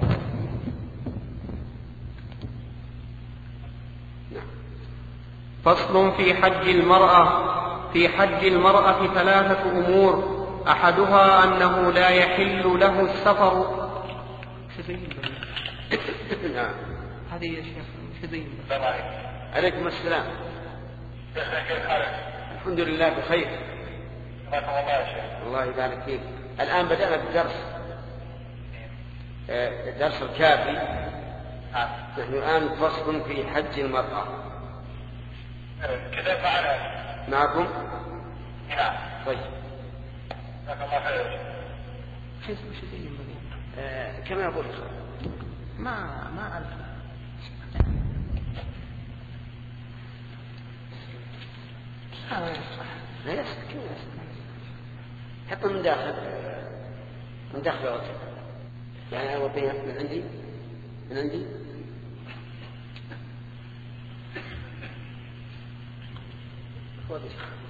فصل في حج المرأة. في حج المرأة ثلاثة أمور، أحدها أنه لا يحل له السفر. نعم. هذه يا شيخ شذين. عليكم السلام. الحمد لله بخير. الله يبارك فيك. الآن بدأنا بالدرس درس الكافي. نحن الآن فصل في حج المرأة. كذا معنا معكم؟ نعم. طيب. جزاك الله خير. شو اسمه شذين؟ آه كما يقول ما ما أعرف. لا يصح كيف يصح؟ حتى من داخل من داخل الوجه. يعني أنا بينها من عندي من عندي واضح.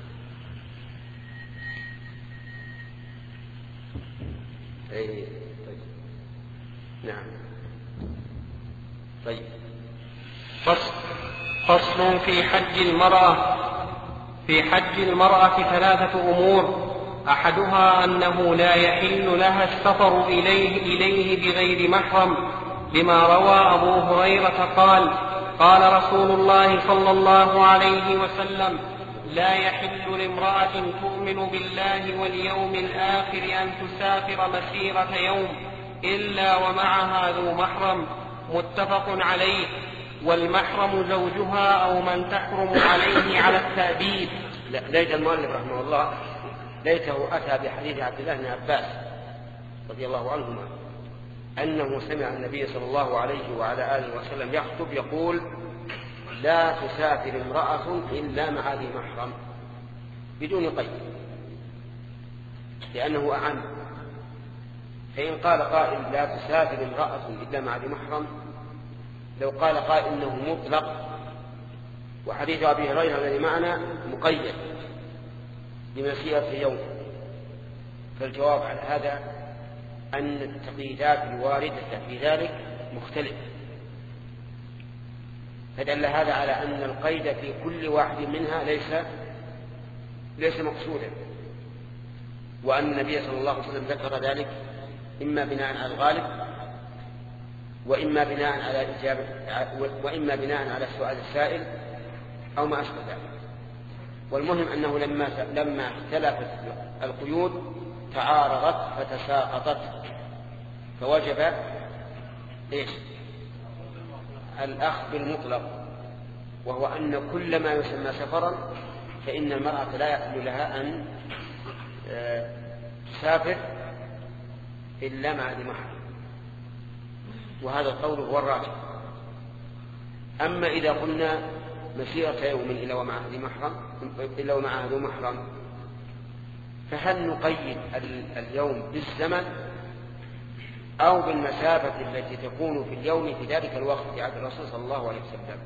أي طيب. نعم. طيب. فصل فصل في حج المرأة. في حج المرأة ثلاثة أمور، أحدها أنه لا يحل لها السفر إليه, إليه بغير محرم، لما روى أبو هريرة قال قال رسول الله صلى الله عليه وسلم لا يحل لامرأة تؤمن بالله واليوم الآخر أن تسافر مسيرة يوم إلا ومعها ذو محرم، متفق عليه. والمحرم زوجها أو من تحرم عليه على التأبيد. ليت المؤلف رحمه الله ليته أتى بحديث عبد الله بن عباس رضي الله عنهما أنه سمع النبي صلى الله عليه وعلى آله وسلم يخطب يقول لا تسافر امرأة إلا مع ذي محرم بدون قيد، لأنه أعم. فإن قال قائل لا تسافر امرأة إلا مع ذي محرم، لو قال قائل إنه مطلق وحديث أبي هريرة الذي معنا مقيد بمسيرة يوم، فالجواب على هذا أن التقييدات الواردة في ذلك مختلفة، فدل هذا على أن القيد في كل واحد منها ليس ليس مقصودا، وأن النبي صلى الله عليه وسلم ذكر ذلك إما بناء على الغالب وإما بناء على إجابة وإما بناء على سؤال السائل أو ما أشبه ذلك. والمهم أنه لما لما اختلفت القيود تعارضت فتساقطت، فوجب إيش؟ الأخذ بالمطلق، وهو أن كل ما يسمى سفرا فإن المرأة لا يحل لها أن تسافر إلا مع ذي محرم، وهذا القول هو الراجح. أما إذا قلنا مسيرة يوم إلا ومع ذي محرم إلا ومع ذي محرم، فهل نقيد اليوم بالزمن أو بالمسافة التي تكون في اليوم في ذلك الوقت في عهد الرسول صلى الله عليه وسلم؟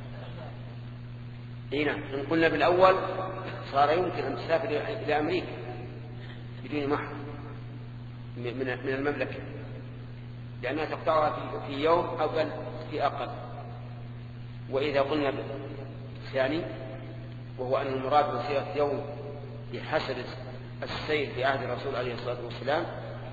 هنا إن قلنا بالأول صار يمكن أن تسافر إلى أمريكا بدون محرم من المملكة، لأنها تقطعها في يوم أو بل في أقل. وإذا قلنا الثاني وهو أن المراد مسيرة يوم بحسب السير في عهد الرسول عليه الصلاة والسلام،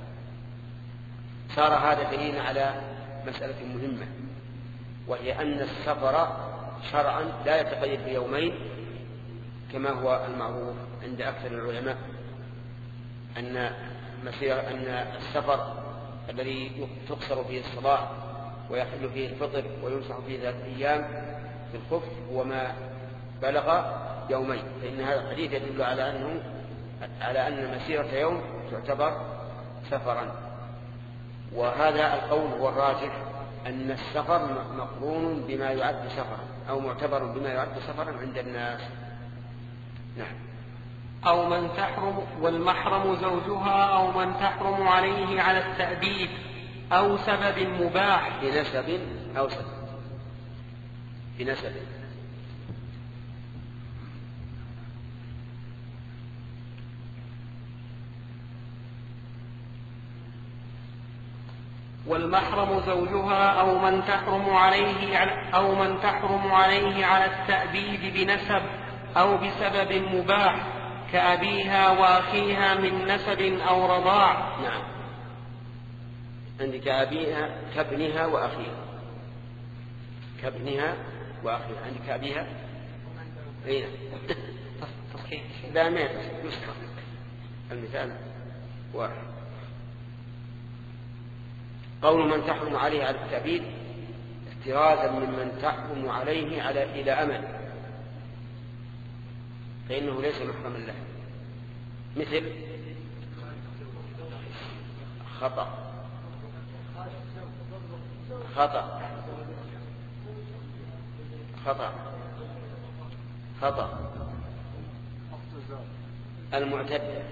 صار هذا دليلا على مسألة مهمة، وهي أن السفر شرعا لا يتقيد بيومين كما هو المعروف عند أكثر العلماء، أن مسيرة أن السفر الذي تقصر فيه الصلاة ويحل فيه الفطر ويمسح فيه ذات أيام في الخف هو ما بلغ يومين، فإن هذا الحديث يدل على أنه على أن مسيرة يوم تعتبر سفرا. وهذا القول هو الراجح، أن السفر مقرون بما يعد سفرا أو معتبر بما يعد سفرا عند الناس. نعم. أو من تحرم والمحرم زوجها أو من تحرم عليه على التأديب أو سبب مباح بنسب أو سبب بنسب والمحرم زوجها أو من تحرم عليه أو من تحرم عليه على التأبيد بنسب أو بسبب مباح كأبيها وأخيها من نسب أو رضاع. نعم، عندك أبيها كابنها وأخيها، كابنها وأخيها، عندك أبيها أين لا ما نسخة المثال واحد. قول من تحرم عليه على التأبيد احترازا ممن تحرم عليه على إلى أمل، فإنه ليس محرما له، مثل خطأ خطأ خطأ خطأ المعتدة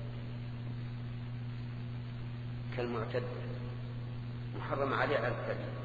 كالمعتدة محرم عليه على التأبيد.